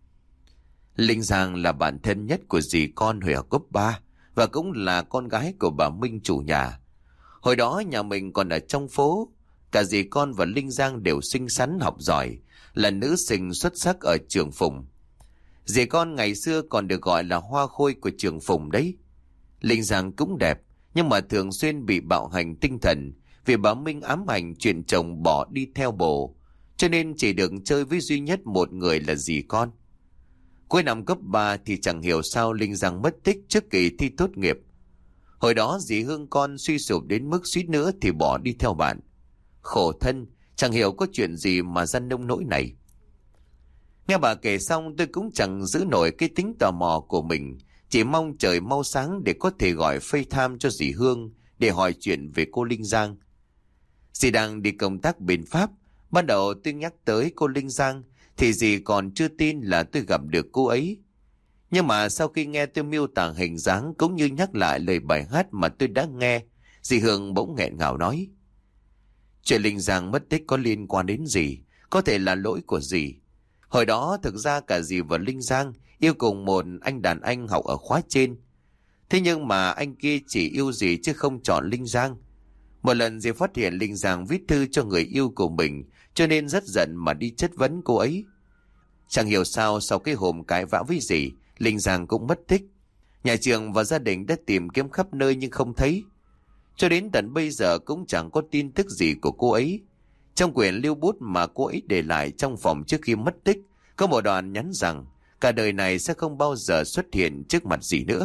Linh Giang là bạn thân nhất của dì con hồi học cấp 3 và cũng là con gái của bà Minh chủ nhà. Hồi đó nhà mình còn ở trong phố, cả dì con và Linh Giang đều xinh xắn học giỏi, là nữ sinh xuất sắc ở trường Phùng. Dì con ngày xưa còn được gọi là hoa khôi của trường Phùng đấy. Linh Giang cũng đẹp, nhưng mà thường xuyên bị bạo hành tinh thần vì bà Minh ám ảnh chuyện chồng bỏ đi theo bồ, cho nên chỉ được chơi với duy nhất một người là dì con. Cuối năm cấp 3 thì chẳng hiểu sao Linh Giang mất tích trước kỳ thi tốt nghiệp. Hồi đó dì Hương con suy sụp đến mức suýt nữa thì bỏ đi theo bạn. Khổ thân, chẳng hiểu có chuyện gì mà ra nông nỗi này. Nghe bà kể xong tôi cũng chẳng giữ nổi cái tính tò mò của mình, chỉ mong trời mau sáng để có thể gọi FaceTime cho dì Hương để hỏi chuyện về cô Linh Giang. Dì đang đi công tác bên Pháp. Ban đầu tôi nhắc tới cô Linh Giang thì dì còn chưa tin là tôi gặp được cô ấy. Nhưng mà sau khi nghe tôi miêu tả hình dáng cũng như nhắc lại lời bài hát mà tôi đã nghe, dì Hương bỗng nghẹn ngào nói: chuyện Linh Giang mất tích có liên quan đến dì, có thể là lỗi của dì. Hồi đó thực ra cả dì và Linh Giang yêu cùng một anh đàn anh học ở khóa trên. Thế nhưng mà anh kia chỉ yêu dì chứ không chọn Linh Giang. Một lần dì phát hiện Linh Giang viết thư cho người yêu của mình, cho nên rất giận mà đi chất vấn cô ấy. Chẳng hiểu sao sau cái hôm cãi vã với dì, Linh Giang cũng mất tích. Nhà trường và gia đình đã tìm kiếm khắp nơi nhưng không thấy. Cho đến tận bây giờ cũng chẳng có tin tức gì của cô ấy. Trong quyển lưu bút mà cô ấy để lại trong phòng trước khi mất tích, có một đoạn nhắn rằng cả đời này sẽ không bao giờ xuất hiện trước mặt dì nữa.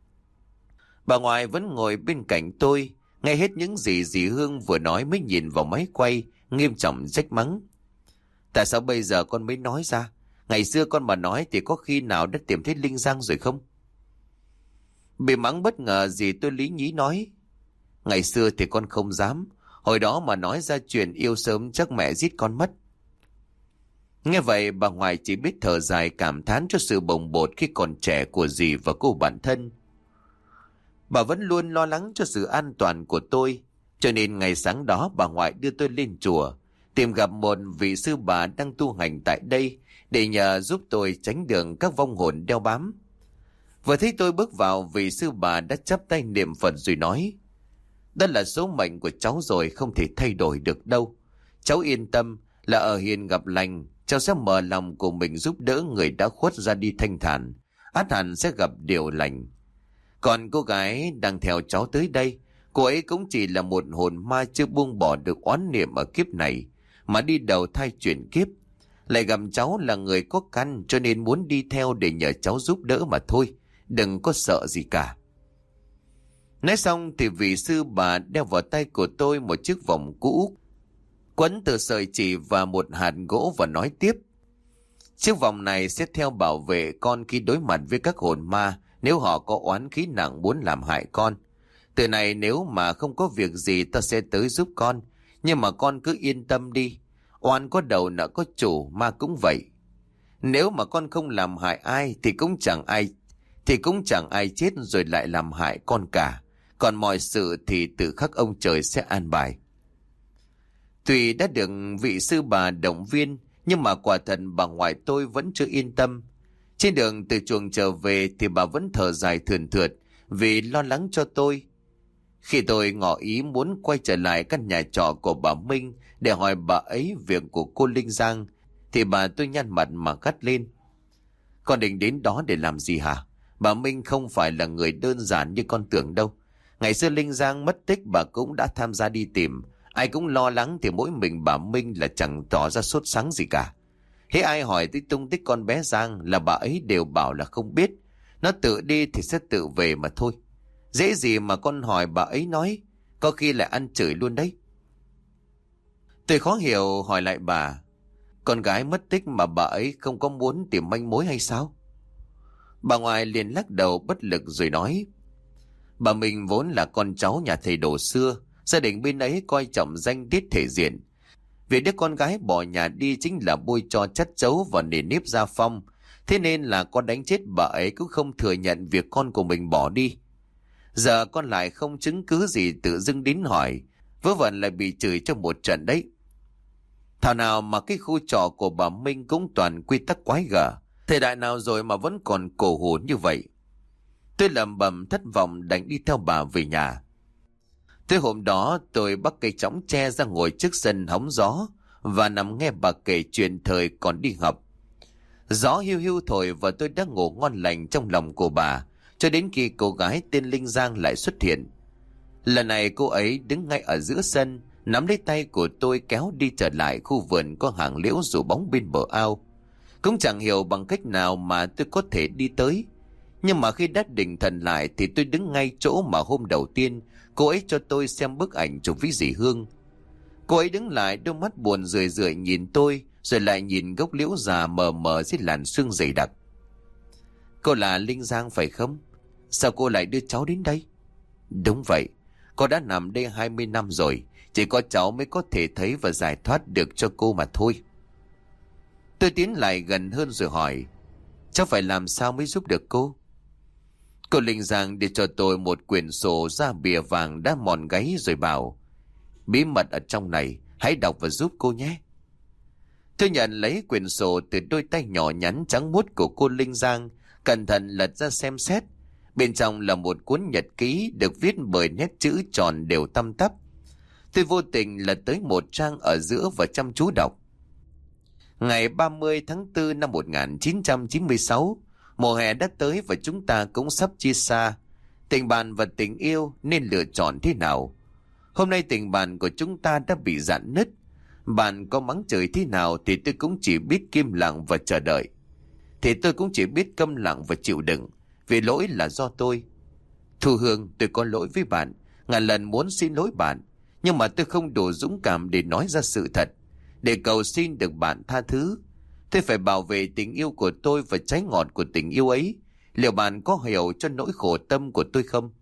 Bà ngoại vẫn ngồi bên cạnh tôi, nghe hết những gì dì Hương vừa nói mới nhìn vào máy quay, nghiêm trọng trách mắng: tại sao bây giờ con mới nói ra? Ngày xưa con mà nói thì có khi nào đã tìm thấy Linh Giang rồi không? Bị mắng bất ngờ dì tôi lý nhí nói: ngày xưa thì con không dám, hồi đó mà nói ra chuyện yêu sớm chắc mẹ giết con mất. Nghe vậy bà ngoại chỉ biết thở dài cảm thán cho sự bồng bột khi còn trẻ của dì và cô bạn thân. Bà vẫn luôn lo lắng cho sự an toàn của tôi, cho nên ngày sáng đó bà ngoại đưa tôi lên chùa, tìm gặp một vị sư bà đang tu hành tại đây để nhờ giúp tôi tránh đường các vong hồn đeo bám. Vừa thấy tôi bước vào, vị sư bà đã chắp tay niệm Phật rồi nói: đó là số mệnh của cháu rồi, không thể thay đổi được đâu. Cháu yên tâm là ở hiền gặp lành, cháu sẽ mở lòng của mình giúp đỡ người đã khuất ra đi thanh thản, ắt hẳn sẽ gặp điều lành. Còn cô gái đang theo cháu tới đây, cô ấy cũng chỉ là một hồn ma chưa buông bỏ được oán niệm ở kiếp này, mà đi đầu thai chuyển kiếp. Lại gặp cháu là người có căn, cho nên muốn đi theo để nhờ cháu giúp đỡ mà thôi, đừng có sợ gì cả. Nói xong thì vị sư bà đeo vào tay của tôi một chiếc vòng cũ, quấn từ sợi chỉ và một hạt gỗ, và nói tiếp: chiếc vòng này sẽ theo bảo vệ con khi đối mặt với các hồn ma, nếu họ có oán khí nặng muốn làm hại con. Từ này nếu mà không có việc gì ta sẽ tới giúp con, nhưng mà con cứ yên tâm đi, oan có đầu nợ có chủ, ma cũng vậy. Nếu mà con không làm hại ai thì cũng chẳng ai chết rồi lại làm hại con cả. Còn mọi sự thì tự khắc ông trời sẽ an bài. Tuy đã được vị sư bà động viên, nhưng mà quả thật bà ngoại tôi vẫn chưa yên tâm. Trên đường từ chuồng trở về thì bà vẫn thở dài thườn thượt vì lo lắng cho tôi. Khi tôi ngỏ ý muốn quay trở lại căn nhà trọ của bà Minh để hỏi bà ấy việc của cô Linh Giang, thì bà tôi nhăn mặt mà gắt lên. Con định đến đó để làm gì hả? Bà Minh không phải là người đơn giản như con tưởng đâu. Ngày xưa Linh Giang mất tích bà cũng đã tham gia đi tìm. Ai cũng lo lắng thì mỗi mình bà Minh là chẳng tỏ ra sốt sắng gì cả. Hễ ai hỏi tới tung tích con bé Giang là bà ấy đều bảo là không biết. Nó tự đi thì sẽ tự về mà thôi. Dễ gì mà con hỏi bà ấy nói, có khi lại ăn chửi luôn đấy. Tôi khó hiểu hỏi lại bà, con gái mất tích mà bà ấy không có muốn tìm manh mối hay sao? Bà ngoại liền lắc đầu bất lực rồi nói, bà mình vốn là con cháu nhà thầy đồ xưa, gia đình bên ấy coi trọng danh tiết thể diện. Việc đứa con gái bỏ nhà đi chính là bôi cho chất xấu vào nền nếp gia phong, thế nên là con đánh chết bà ấy cũng không thừa nhận việc con của mình bỏ đi. Giờ con lại không chứng cứ gì tự dưng đến hỏi, vớ vẩn lại bị chửi cho một trận đấy. Thảo nào mà cái khu trọ của bà Minh cũng toàn quy tắc quái gở, thời đại nào rồi mà vẫn còn cổ hủ như vậy. Tôi lẩm bẩm thất vọng đành đi theo bà về nhà. Tới hôm đó tôi bắt cây chõng tre ra ngồi trước sân hóng gió và nằm nghe bà kể chuyện thời còn đi học. Gió hiu hiu thổi và tôi đã ngủ ngon lành trong lòng của bà, cho đến khi cô gái tên Linh Giang lại xuất hiện. Lần này cô ấy đứng ngay ở giữa sân, nắm lấy tay của tôi kéo đi trở lại khu vườn có hàng liễu rủ bóng bên bờ ao. Cũng chẳng hiểu bằng cách nào mà tôi có thể đi tới. Nhưng mà khi đã định thần lại thì tôi đứng ngay chỗ mà hôm đầu tiên cô ấy cho tôi xem bức ảnh chụp với dì Hương. Cô ấy đứng lại, đôi mắt buồn rười rượi nhìn tôi, rồi lại nhìn gốc liễu già mờ mờ dưới làn sương dày đặc. Cô là Linh Giang phải không? Sao cô lại đưa cháu đến đây? Đúng vậy, cô đã nằm đây 20 năm rồi, chỉ có cháu mới có thể thấy và giải thoát được cho cô mà thôi. Tôi tiến lại gần hơn rồi hỏi, cháu phải làm sao mới giúp được cô? Cô Linh Giang đưa cho tôi một quyển sổ da bìa vàng đã mòn gáy rồi bảo, bí mật ở trong này, hãy đọc và giúp cô nhé. Tôi nhận lấy quyển sổ từ đôi tay nhỏ nhắn trắng muốt của cô Linh Giang, cẩn thận lật ra xem xét. Bên trong là một cuốn nhật ký được viết bởi nét chữ tròn đều tăm tắp. Tôi vô tình lật tới một trang ở giữa và chăm chú đọc. Ngày 30 tháng 4 năm 1996, mùa hè đã tới và chúng ta cũng sắp chia xa. Tình bạn và tình yêu nên lựa chọn thế nào? Hôm nay tình bạn của chúng ta đã bị rạn nứt. Bạn có mắng chửi thế nào thì tôi cũng chỉ biết im lặng và chờ đợi. Thì tôi cũng chỉ biết câm lặng và chịu đựng, vì lỗi là do tôi. Thu Hương, tôi có lỗi với bạn, ngàn lần muốn xin lỗi bạn, nhưng mà tôi không đủ dũng cảm để nói ra sự thật, để cầu xin được bạn tha thứ. Tôi phải bảo vệ tình yêu của tôi và trái ngọt của tình yêu ấy. Liệu bạn có hiểu cho nỗi khổ tâm của tôi không?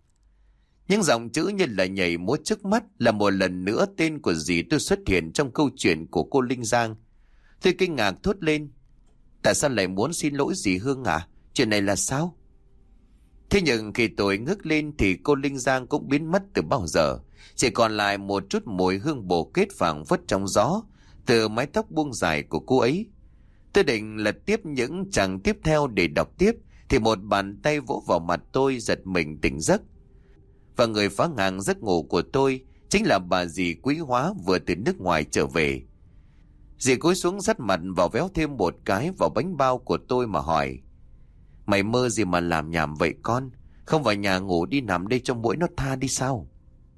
Những dòng chữ như là nhảy múa trước mắt là một lần nữa tên của dì tôi xuất hiện trong câu chuyện của cô Linh Giang. Tôi kinh ngạc thốt lên, tại sao lại muốn xin lỗi dì Hương à? Chuyện này là sao? Thế nhưng khi tôi ngước lên thì cô Linh Giang cũng biến mất từ bao giờ. Chỉ còn lại một chút mùi hương bồ kết phảng phất trong gió từ mái tóc buông dài của cô ấy. Tôi định lật tiếp những trang tiếp theo để đọc tiếp thì một bàn tay vỗ vào mặt tôi giật mình tỉnh giấc. Và người phá ngang giấc ngủ của tôi chính là bà dì Quý Hóa vừa từ nước ngoài trở về. Dì cúi xuống dắt mặt vào véo thêm một cái vào bánh bao của tôi mà hỏi, mày mơ gì mà làm nhảm vậy con? Không vào nhà ngủ đi nằm đây cho muỗi nó tha đi sao?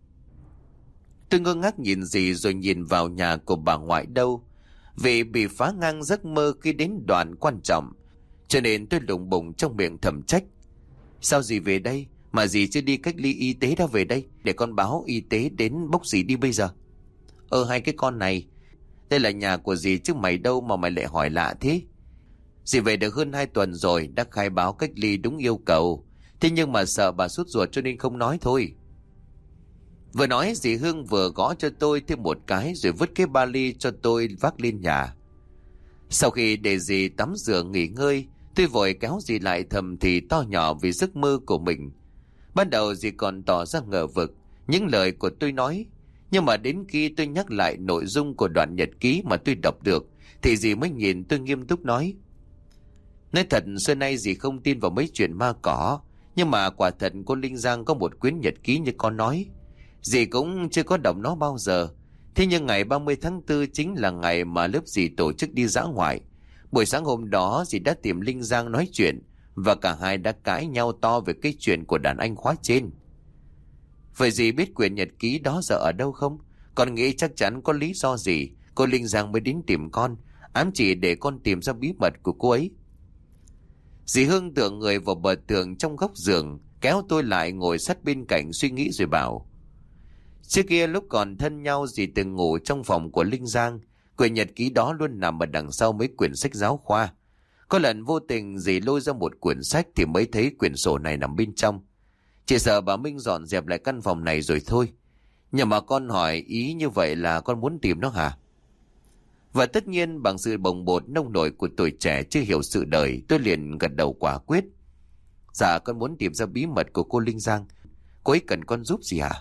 Tôi ngơ ngác nhìn dì rồi nhìn vào nhà của bà ngoại đâu. Vì bị phá ngang giấc mơ khi đến đoạn quan trọng, cho nên tôi lủng bủng trong miệng thầm trách. Sao dì về đây mà dì chưa đi cách ly y tế đã về đây? Để con báo y tế đến bốc dì đi bây giờ. Hai cái con này, đây là nhà của dì chứ mày đâu mà mày lại hỏi lạ thế? Dì về được hơn 2 tuần rồi, đã khai báo cách ly đúng yêu cầu. Thế nhưng mà sợ bà sốt ruột cho nên không nói thôi. Vừa nói dì Hương vừa gõ cho tôi thêm một cái rồi vứt cái ba lô cho tôi vác lên nhà. Sau khi để dì tắm rửa nghỉ ngơi, tôi vội kéo dì lại thầm thì to nhỏ vì giấc mơ của mình. Ban đầu dì còn tỏ ra ngờ vực những lời của tôi nói, nhưng mà đến khi tôi nhắc lại nội dung của đoạn nhật ký mà tôi đọc được thì dì mới nhìn tôi nghiêm túc nói thật xưa nay dì không tin vào mấy chuyện ma cỏ, Nhưng mà quả thật cô Linh Giang có một quyển nhật ký như con nói. Dì cũng chưa có đọc nó bao giờ. Thế nhưng ngày 30 tháng 4 chính là ngày mà lớp dì tổ chức đi dã ngoại. Buổi sáng hôm đó dì đã tìm Linh Giang nói chuyện, và cả hai đã cãi nhau to về cái chuyện của đàn anh khóa trên. Vậy dì biết quyển nhật ký đó giờ ở đâu không? Con nghĩ chắc chắn có lý do gì cô Linh Giang mới đến tìm con, ám chỉ để con tìm ra bí mật của cô ấy. Dì Hương tựa người vào bờ tường trong góc giường, kéo tôi lại ngồi sát bên cạnh suy nghĩ rồi bảo: Trước kia lúc còn thân nhau dì từng ngủ trong phòng của Linh Giang. Quyển nhật ký đó luôn nằm ở đằng sau mấy quyển sách giáo khoa. Có lần vô tình dì lôi ra một quyển sách thì mới thấy quyển sổ này nằm bên trong. Chỉ sợ bà Minh dọn dẹp lại căn phòng này rồi thôi. Nhưng mà con hỏi ý như vậy là con muốn tìm nó hả? Và tất nhiên bằng sự bồng bột nông nổi của tuổi trẻ chưa hiểu sự đời, tôi liền gật đầu quả quyết. Dạ con muốn tìm ra bí mật của cô Linh Giang. Cô ấy cần con giúp gì hả?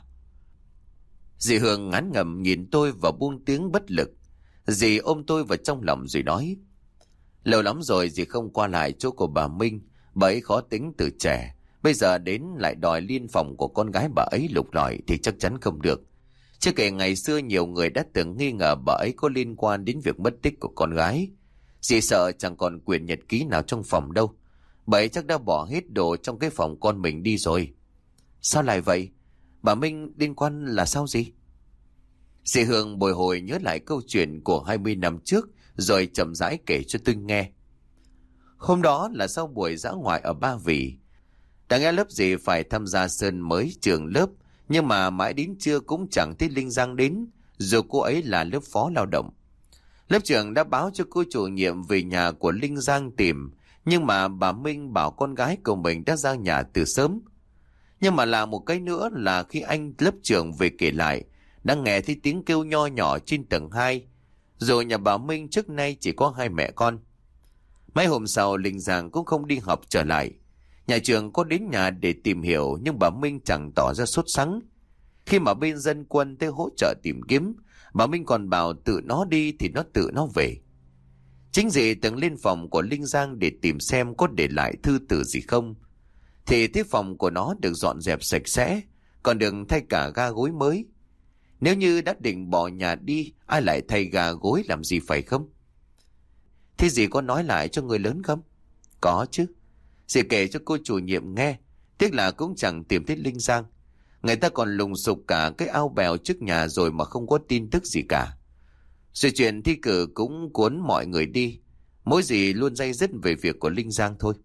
Dì Hương ngán ngẩm nhìn tôi và buông tiếng bất lực. Dì ôm tôi vào trong lòng rồi nói: Lâu lắm rồi dì không qua lại chỗ của bà Minh. Bà ấy khó tính từ trẻ, bây giờ đến lại đòi liên phòng của con gái bà ấy lục lọi thì chắc chắn không được. Chưa kể ngày xưa nhiều người đã từng nghi ngờ bà ấy có liên quan đến việc mất tích của con gái. Dì sợ chẳng còn quyển nhật ký nào trong phòng đâu. Bà ấy chắc đã bỏ hết đồ trong cái phòng con mình đi rồi. Sao lại vậy? Bà Minh liên quan là sao gì? Dì Hương bồi hồi nhớ lại câu chuyện của 20 năm trước rồi chậm rãi kể cho tôi nghe. Hôm đó là sau buổi dã ngoại ở Ba Vì. Đã nghe lớp dì phải tham gia sơn mới trường lớp, nhưng mà mãi đến trưa cũng chẳng thấy Linh Giang đến, dù cô ấy là lớp phó lao động. Lớp trưởng đã báo cho cô chủ nhiệm về nhà của Linh Giang tìm, nhưng mà bà Minh bảo con gái của mình đã ra nhà từ sớm. Nhưng mà là một cái nữa là khi anh lớp trưởng về kể lại, đang nghe thấy tiếng kêu nho nhỏ trên tầng 2. Rồi nhà bà Minh trước nay chỉ có hai mẹ con. Mấy hôm sau Linh Giang cũng không đi học trở lại. Nhà trường có đến nhà để tìm hiểu, nhưng bà Minh chẳng tỏ ra sốt sắng. Khi mà bên dân quân tới hỗ trợ tìm kiếm, bà Minh còn bảo tự nó đi thì nó tự nó về. Chính dì từng lên phòng của Linh Giang để tìm xem có để lại thư tử gì không. Thì thấy phòng của nó được dọn dẹp sạch sẽ, còn được thay cả ga gối mới. Nếu như đã định bỏ nhà đi, ai lại thay ga gối làm gì phải không? Thế dì có nói lại cho người lớn không? Có chứ. Dì kể cho cô chủ nhiệm nghe, tiếc là cũng chẳng tìm thấy Linh Giang. Người ta còn lùng sục cả cái ao bèo trước nhà rồi mà không có tin tức gì cả. Rồi chuyện thi cử cũng cuốn mọi người đi. Mỗi dì luôn day dứt về việc của Linh Giang thôi.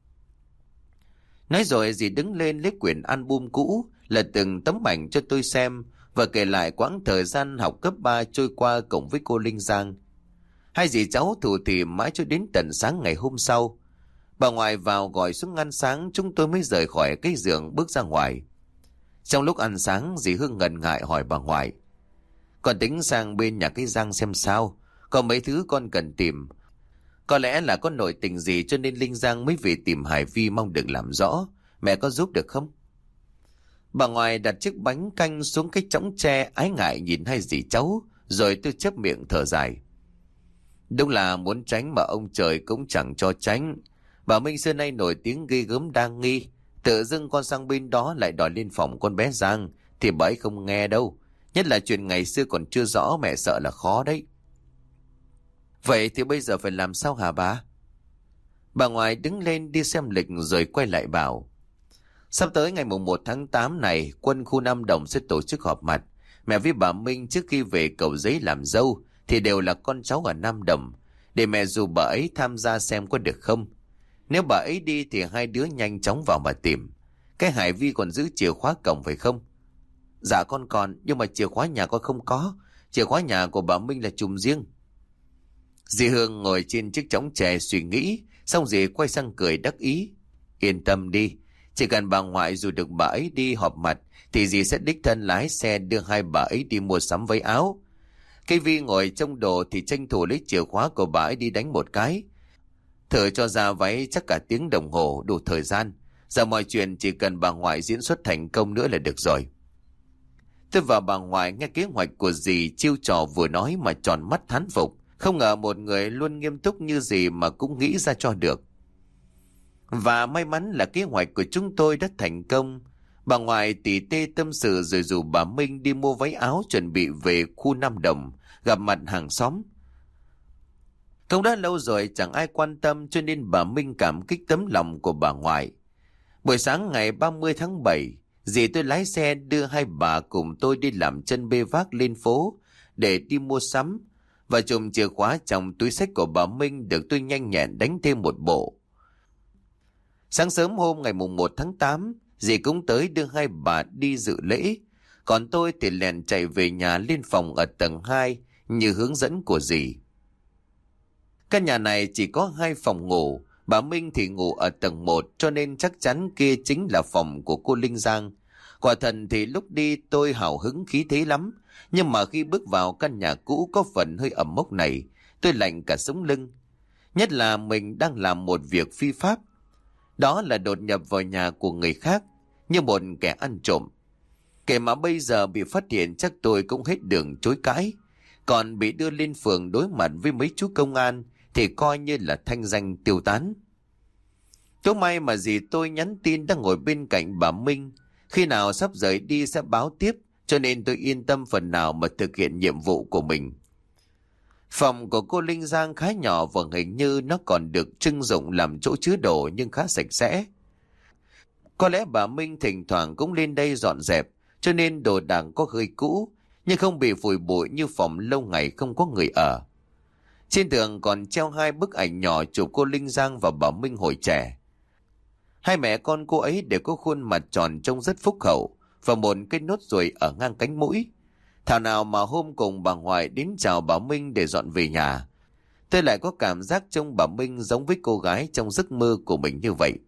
Nói rồi dì đứng lên lấy quyển album cũ, lật từng tấm ảnh cho tôi xem và kể lại quãng thời gian học cấp 3 trôi qua cùng với cô Linh Giang. Hai dì cháu thủ thỉ mãi cho đến tận sáng ngày hôm sau. Bà ngoại vào gọi xuống ăn sáng, chúng tôi mới rời khỏi cái giường bước ra ngoài. Trong lúc ăn sáng, dì Hương ngần ngại hỏi bà ngoại: Con tính sang bên nhà cái Giang xem sao, có mấy thứ con cần tìm. Có lẽ là có nội tình gì cho nên Linh Giang mới về tìm Hải Vi, mong được làm rõ. Mẹ có giúp được không? Bà ngoại đặt chiếc bánh canh xuống cái chõng tre, ái ngại nhìn hai dì cháu, rồi tôi chép miệng thở dài. Đúng là muốn tránh mà ông trời cũng chẳng cho tránh. Bà Minh xưa nay nổi tiếng ghê gớm đa nghi. Tự dưng con sang bên đó lại đòi lên phòng con bé Giang thì bà ấy không nghe đâu. Nhất là chuyện ngày xưa còn chưa rõ, mẹ sợ là khó đấy. Vậy thì bây giờ phải làm sao hả bà? Bà ngoại đứng lên đi xem lịch rồi quay lại bảo: Sắp tới ngày mùng 1 tháng 8 này, quân khu Nam Đồng sẽ tổ chức họp mặt. Mẹ với bà Minh trước khi về Cầu Giấy làm dâu thì đều là con cháu ở Nam Đồng, để mẹ dù bà ấy tham gia xem có được không. Nếu bà ấy đi thì hai đứa nhanh chóng vào mà tìm. Cái Hải Vi còn giữ chìa khóa cổng phải không? Dạ con còn, nhưng mà chìa khóa nhà con không có. Chìa khóa nhà của bà Minh là chùm riêng. Dì Hương ngồi trên chiếc chõng chè suy nghĩ, xong dì quay sang cười đắc ý. Yên tâm đi, chỉ cần bà ngoại dù được bà ấy đi họp mặt thì dì sẽ đích thân lái xe đưa hai bà ấy đi mua sắm váy áo. Cái Vi ngồi trong đồ thì tranh thủ lấy chìa khóa của bà ấy đi đánh một cái. Thử cho ra váy chắc cả tiếng đồng hồ đủ thời gian. Giờ mọi chuyện chỉ cần bà ngoại diễn xuất thành công nữa là được rồi. Tôi và bà ngoại nghe kế hoạch của dì chiêu trò vừa nói mà tròn mắt thán phục. Không ngờ một người luôn nghiêm túc như dì mà cũng nghĩ ra cho được. Và may mắn là kế hoạch của chúng tôi đã thành công. Bà ngoại tỉ tê tâm sự rồi rủ bà Minh đi mua váy áo chuẩn bị về khu Nam Đồng, gặp mặt hàng xóm. Cũng đã lâu rồi chẳng ai quan tâm cho nên bà Minh cảm kích tấm lòng của bà ngoại. Buổi sáng ngày 30 tháng 7, dì tôi lái xe đưa hai bà cùng tôi đi làm chân bê vác lên phố để đi mua sắm, và chùm chìa khóa trong túi xách của bà Minh được tôi nhanh nhẹn đánh thêm một bộ. Sáng sớm hôm ngày mùng 1 tháng 8, dì cũng tới đưa hai bà đi dự lễ, còn tôi thì lèn chạy về nhà lên phòng ở tầng 2 như hướng dẫn của dì. Căn nhà này chỉ có 2 phòng ngủ, bà Minh thì ngủ ở tầng 1 cho nên chắc chắn kia chính là phòng của cô Linh Giang. Quả thật thì lúc đi tôi hào hứng khí thế lắm, nhưng mà khi bước vào căn nhà cũ có phần hơi ẩm mốc này, tôi lạnh cả sống lưng. Nhất là mình đang làm một việc phi pháp. Đó là đột nhập vào nhà của người khác như một kẻ ăn trộm. Kể mà bây giờ bị phát hiện chắc tôi cũng hết đường chối cãi. Còn bị đưa lên phường đối mặt với mấy chú công an thì coi như là thanh danh tiêu tán. Tối may mà dì tôi nhắn tin đang ngồi bên cạnh bà Minh. Khi nào sắp rời đi sẽ báo tiếp, cho nên tôi yên tâm phần nào mà thực hiện nhiệm vụ của mình. Phòng của cô Linh Giang khá nhỏ và hình như nó còn được trưng dụng làm chỗ chứa đồ nhưng khá sạch sẽ. Có lẽ bà Minh thỉnh thoảng cũng lên đây dọn dẹp, cho nên đồ đạc có hơi cũ, nhưng không bị phủi bụi như phòng lâu ngày không có người ở. Trên tường còn treo 2 bức ảnh nhỏ chụp cô Linh Giang và bà Minh hồi trẻ. Hai mẹ con cô ấy đều có khuôn mặt tròn trông rất phúc hậu và một cái nốt ruồi ở ngang cánh mũi. Thảo nào mà hôm cùng bà ngoại đến chào bà Minh để dọn về nhà, tôi lại có cảm giác trông bà Minh giống với cô gái trong giấc mơ của mình như vậy.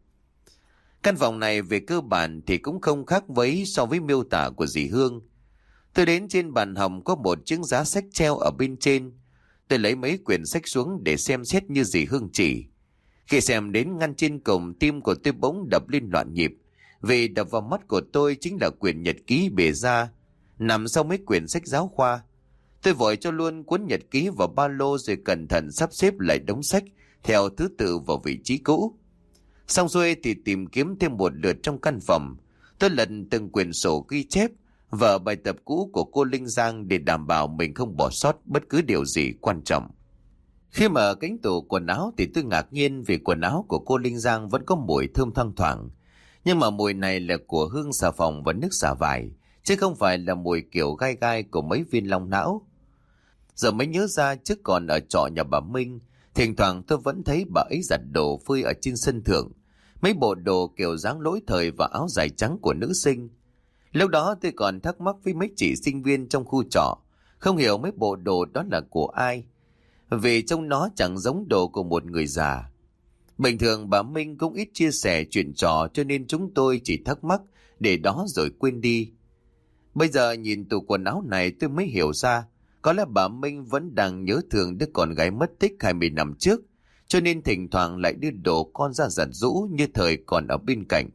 Căn phòng này về cơ bản thì cũng không khác mấy so với miêu tả của dì Hương. Tôi đến trên bàn hồng có một chiếc giá sách treo ở bên trên. Tôi lấy mấy quyển sách xuống để xem xét như dì Hương chỉ. Khi xem đến ngăn trên cùng, tim của tôi bỗng đập lên loạn nhịp, vì đập vào mắt của tôi chính là quyển nhật ký bề da nằm sau mấy quyển sách giáo khoa. Tôi vội cho luôn cuốn nhật ký vào ba lô rồi cẩn thận sắp xếp lại đống sách theo thứ tự vào vị trí cũ. Xong xuôi thì tìm kiếm thêm một lượt trong căn phòng. Tôi lật từng quyển sổ ghi chép và bài tập cũ của cô Linh Giang để đảm bảo mình không bỏ sót bất cứ điều gì quan trọng. Khi mở cánh tủ quần áo thì tôi ngạc nhiên vì quần áo của cô Linh Giang vẫn có mùi thơm thoang thoảng. Nhưng mà mùi này là của hương xà phòng và nước xả vải, chứ không phải là mùi kiểu gai gai của mấy viên long não. Giờ mới nhớ ra trước còn ở trọ nhà bà Minh, thỉnh thoảng tôi vẫn thấy bà ấy giặt đồ phơi ở trên sân thượng. Mấy bộ đồ kiểu dáng lỗi thời và áo dài trắng của nữ sinh. Lúc đó tôi còn thắc mắc với mấy chị sinh viên trong khu trọ, không hiểu mấy bộ đồ đó là của ai, vì trông nó chẳng giống đồ của một người già. Bình thường bà Minh cũng ít chia sẻ chuyện trò cho nên chúng tôi chỉ thắc mắc để đó rồi quên đi. Bây giờ nhìn tủ quần áo này tôi mới hiểu ra, có lẽ bà Minh vẫn đang nhớ thương đứa con gái mất tích 20 năm trước, cho nên thỉnh thoảng lại đưa đồ con ra giặt giũ như thời còn ở bên cạnh.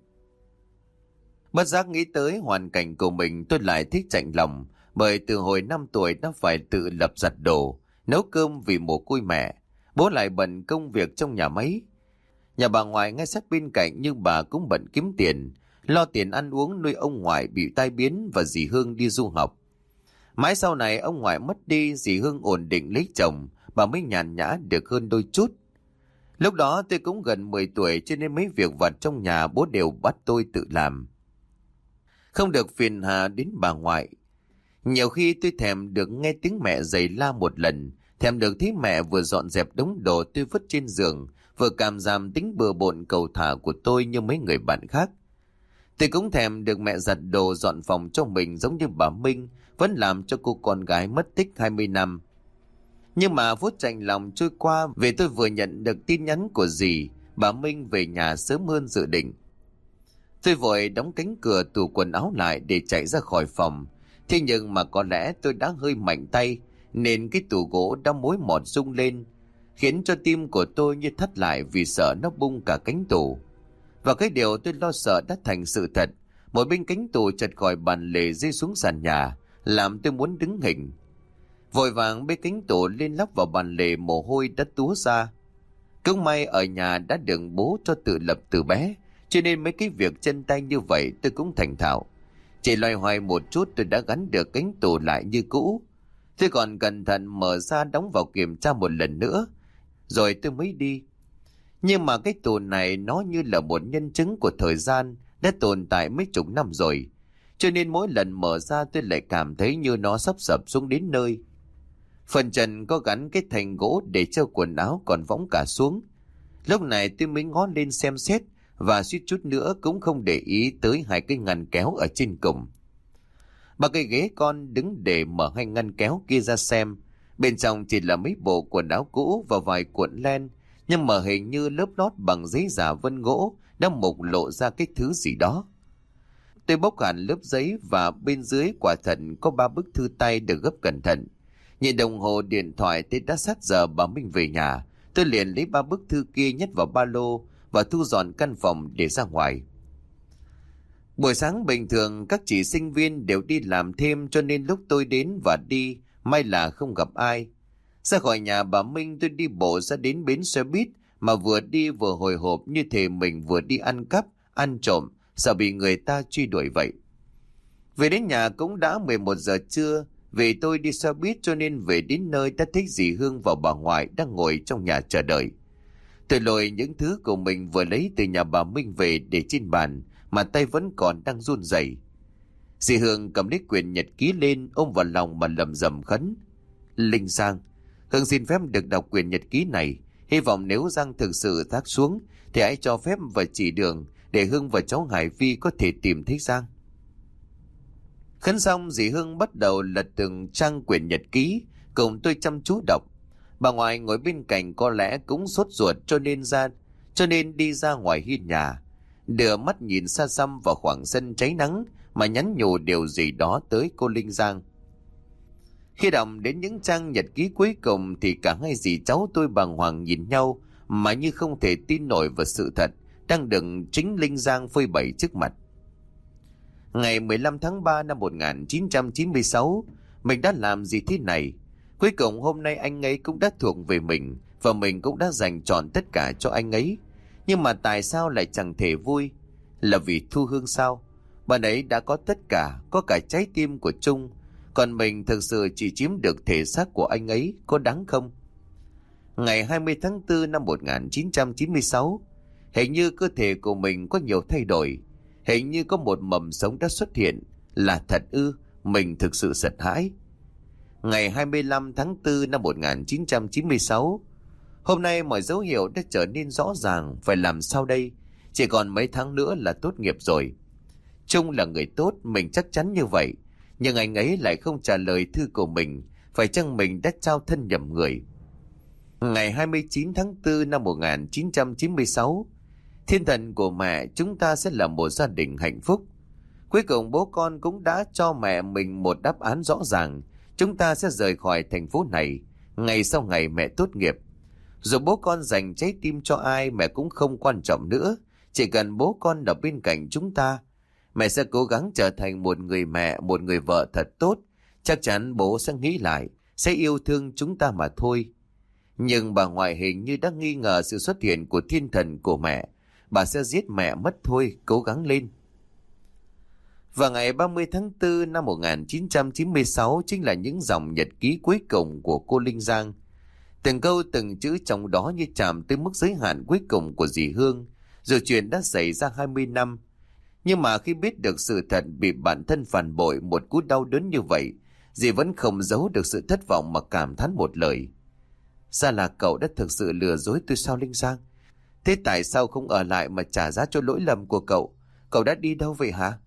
Bất giác nghĩ tới hoàn cảnh của mình, tôi lại thích chạnh lòng, bởi từ hồi 5 tuổi đã phải tự lập giặt đồ, nấu cơm vì mồ côi mẹ. Bố lại bận công việc trong nhà máy. Nhà bà ngoại ngay sát bên cạnh nhưng bà cũng bận kiếm tiền, lo tiền ăn uống nuôi ông ngoại bị tai biến và dì Hương đi du học. Mãi sau này ông ngoại mất đi, dì Hương ổn định lấy chồng, bà mới nhàn nhã được hơn đôi chút. Lúc đó tôi cũng gần 10 tuổi cho nên mấy việc vặt trong nhà bố đều bắt tôi tự làm, không được phiền hà đến bà ngoại. Nhiều khi tôi thèm được nghe tiếng mẹ giày la một lần, thèm được thấy mẹ vừa dọn dẹp đống đồ tôi vứt trên giường, vừa cảm giảm tính bừa bộn cầu thả của tôi như mấy người bạn khác. Tôi cũng thèm được mẹ giặt đồ dọn phòng cho mình giống như bà Minh vẫn làm cho cô con gái mất tích 20 năm. Nhưng mà phút chạnh lòng trôi qua vì tôi vừa nhận được tin nhắn của dì, bà Minh về nhà sớm hơn dự định. Tôi vội đóng cánh cửa tủ quần áo lại để chạy ra khỏi phòng. Thế nhưng mà có lẽ tôi đã hơi mạnh tay nên cái tủ gỗ đã mối mọt rung lên, khiến cho tim của tôi như thắt lại vì sợ nó bung cả cánh tủ. Và cái điều tôi lo sợ đã thành sự thật. Một bên cánh tủ chật khỏi bàn lề rơi xuống sàn nhà, làm tôi muốn đứng hình. Vội vàng bê cánh tủ lên lắp vào bàn lề, mồ hôi đã túa ra. Cũng may ở nhà đã được bố cho tự lập từ bé, cho nên mấy cái việc chân tay như vậy tôi cũng thành thạo. Chỉ loay hoay một chút tôi đã gắn được cánh tủ lại như cũ. Tôi còn cẩn thận mở ra đóng vào kiểm tra một lần nữa, rồi tôi mới đi. Nhưng mà cái tủ này nó như là một nhân chứng của thời gian, đã tồn tại mấy chục năm rồi. Cho nên mỗi lần mở ra tôi lại cảm thấy như nó sắp sập xuống đến nơi. Phần trần có gắn cái thành gỗ để treo quần áo còn võng cả xuống. Lúc này tôi mới ngó lên xem xét, và suýt chút nữa cũng không để ý tới hai cái ngăn kéo ở trên cùng. Ba cái ghế con đứng để mở hai ngăn kéo kia ra xem. Bên trong chỉ là mấy bộ quần áo cũ và vài cuộn len, nhưng mà hình như lớp lót bằng giấy giả vân gỗ đã mộc lộ ra cái thứ gì đó. Tôi bóc hẳn lớp giấy và bên dưới quả thật có 3 bức thư tay được gấp cẩn thận. Nhìn đồng hồ điện thoại tới đã sát giờ bà Minh về nhà. Tôi liền lấy 3 bức thư kia nhét vào ba lô và thu dọn căn phòng để ra ngoài. Buổi sáng bình thường các chị sinh viên đều đi làm thêm, cho nên lúc tôi đến và đi may là không gặp ai. Ra khỏi nhà bà Minh tôi đi bộ ra đến bến xe buýt, mà vừa đi vừa hồi hộp như thể mình vừa đi ăn cắp, ăn trộm, sợ bị người ta truy đuổi vậy. Về đến nhà cũng đã 11 giờ trưa. Vì tôi đi xe buýt cho nên về đến nơi đã thấy dì Hương và bà ngoại đang ngồi trong nhà chờ đợi. Tôi lôi những thứ của mình vừa lấy từ nhà bà Minh về để trên bàn, mà tay vẫn còn đang run rẩy. Dì Hương cầm lấy quyển nhật ký lên, ôm vào lòng mà lẩm bẩm khấn: Linh Giang, Hương xin phép được đọc quyển nhật ký này. Hy vọng nếu Giang thực sự thác xuống thì hãy cho phép và chỉ đường để Hương và cháu Hải Vi có thể tìm thấy Giang. Khấn xong, dì Hương bắt đầu lật từng trang quyển nhật ký, cùng tôi chăm chú đọc. Bà ngoại ngồi bên cạnh có lẽ cũng sốt ruột cho nên đi ra ngoài hiên nhà, đưa mắt nhìn xa xăm vào khoảng sân cháy nắng mà nhắn nhủ điều gì đó tới cô Linh Giang. Khi đọc đến những trang nhật ký cuối cùng thì cả hai dì cháu tôi bàng hoàng nhìn nhau mà như không thể tin nổi vào sự thật đang được chính Linh Giang phơi bày trước mặt. Ngày 15 tháng 3 năm 1996, mình đã làm gì thế này? Cuối cùng hôm nay anh ấy cũng đã thuộc về mình, và mình cũng đã dành trọn tất cả cho anh ấy. Nhưng mà tại sao lại chẳng thể vui? Là vì Thu Hương sao? Bạn ấy đã có tất cả, có cả trái tim của Trung. Còn mình thực sự chỉ chiếm được thể xác của anh ấy, có đáng không? Ngày 20 tháng 4 năm 1996, hình như cơ thể của mình có nhiều thay đổi. Hình như có một mầm sống đã xuất hiện. Là thật ư? Mình thực sự sợ hãi. Ngày 25 tháng 4 năm 1996, hôm nay mọi dấu hiệu đã trở nên rõ ràng. Phải làm sao đây? Chỉ còn mấy tháng nữa là tốt nghiệp rồi. Trung là người tốt, mình chắc chắn như vậy. Nhưng anh ấy lại không trả lời thư của mình. Phải chăng mình đã trao thân nhầm người? Ngày 29 tháng 4 năm 1996, thiên thần của mẹ chúng ta sẽ là một gia đình hạnh phúc. Cuối cùng bố con cũng đã cho mẹ mình một đáp án rõ ràng. Chúng ta sẽ rời khỏi thành phố này ngày sau ngày mẹ tốt nghiệp. Dù bố con dành trái tim cho ai mẹ cũng không quan trọng nữa. Chỉ cần bố con ở bên cạnh chúng ta, mẹ sẽ cố gắng trở thành một người mẹ, một người vợ thật tốt. Chắc chắn bố sẽ nghĩ lại, sẽ yêu thương chúng ta mà thôi. Nhưng bà ngoại hình như đã nghi ngờ sự xuất hiện của thiên thần của mẹ. Bà sẽ giết mẹ mất thôi, cố gắng lên. Và ngày 30 tháng 4 năm 1996 chính là những dòng nhật ký cuối cùng của cô Linh Giang. Từng câu từng chữ trong đó như chạm tới mức giới hạn cuối cùng của dì Hương. Dù chuyện đã xảy ra 20 năm. Nhưng mà khi biết được sự thật bị bản thân phản bội một cú đau đớn như vậy, dì vẫn không giấu được sự thất vọng mà cảm thán một lời. Ra là cậu đã thực sự lừa dối tôi sao Linh Giang? Thế tại sao không ở lại mà trả giá cho lỗi lầm của cậu? Cậu đã đi đâu vậy hả?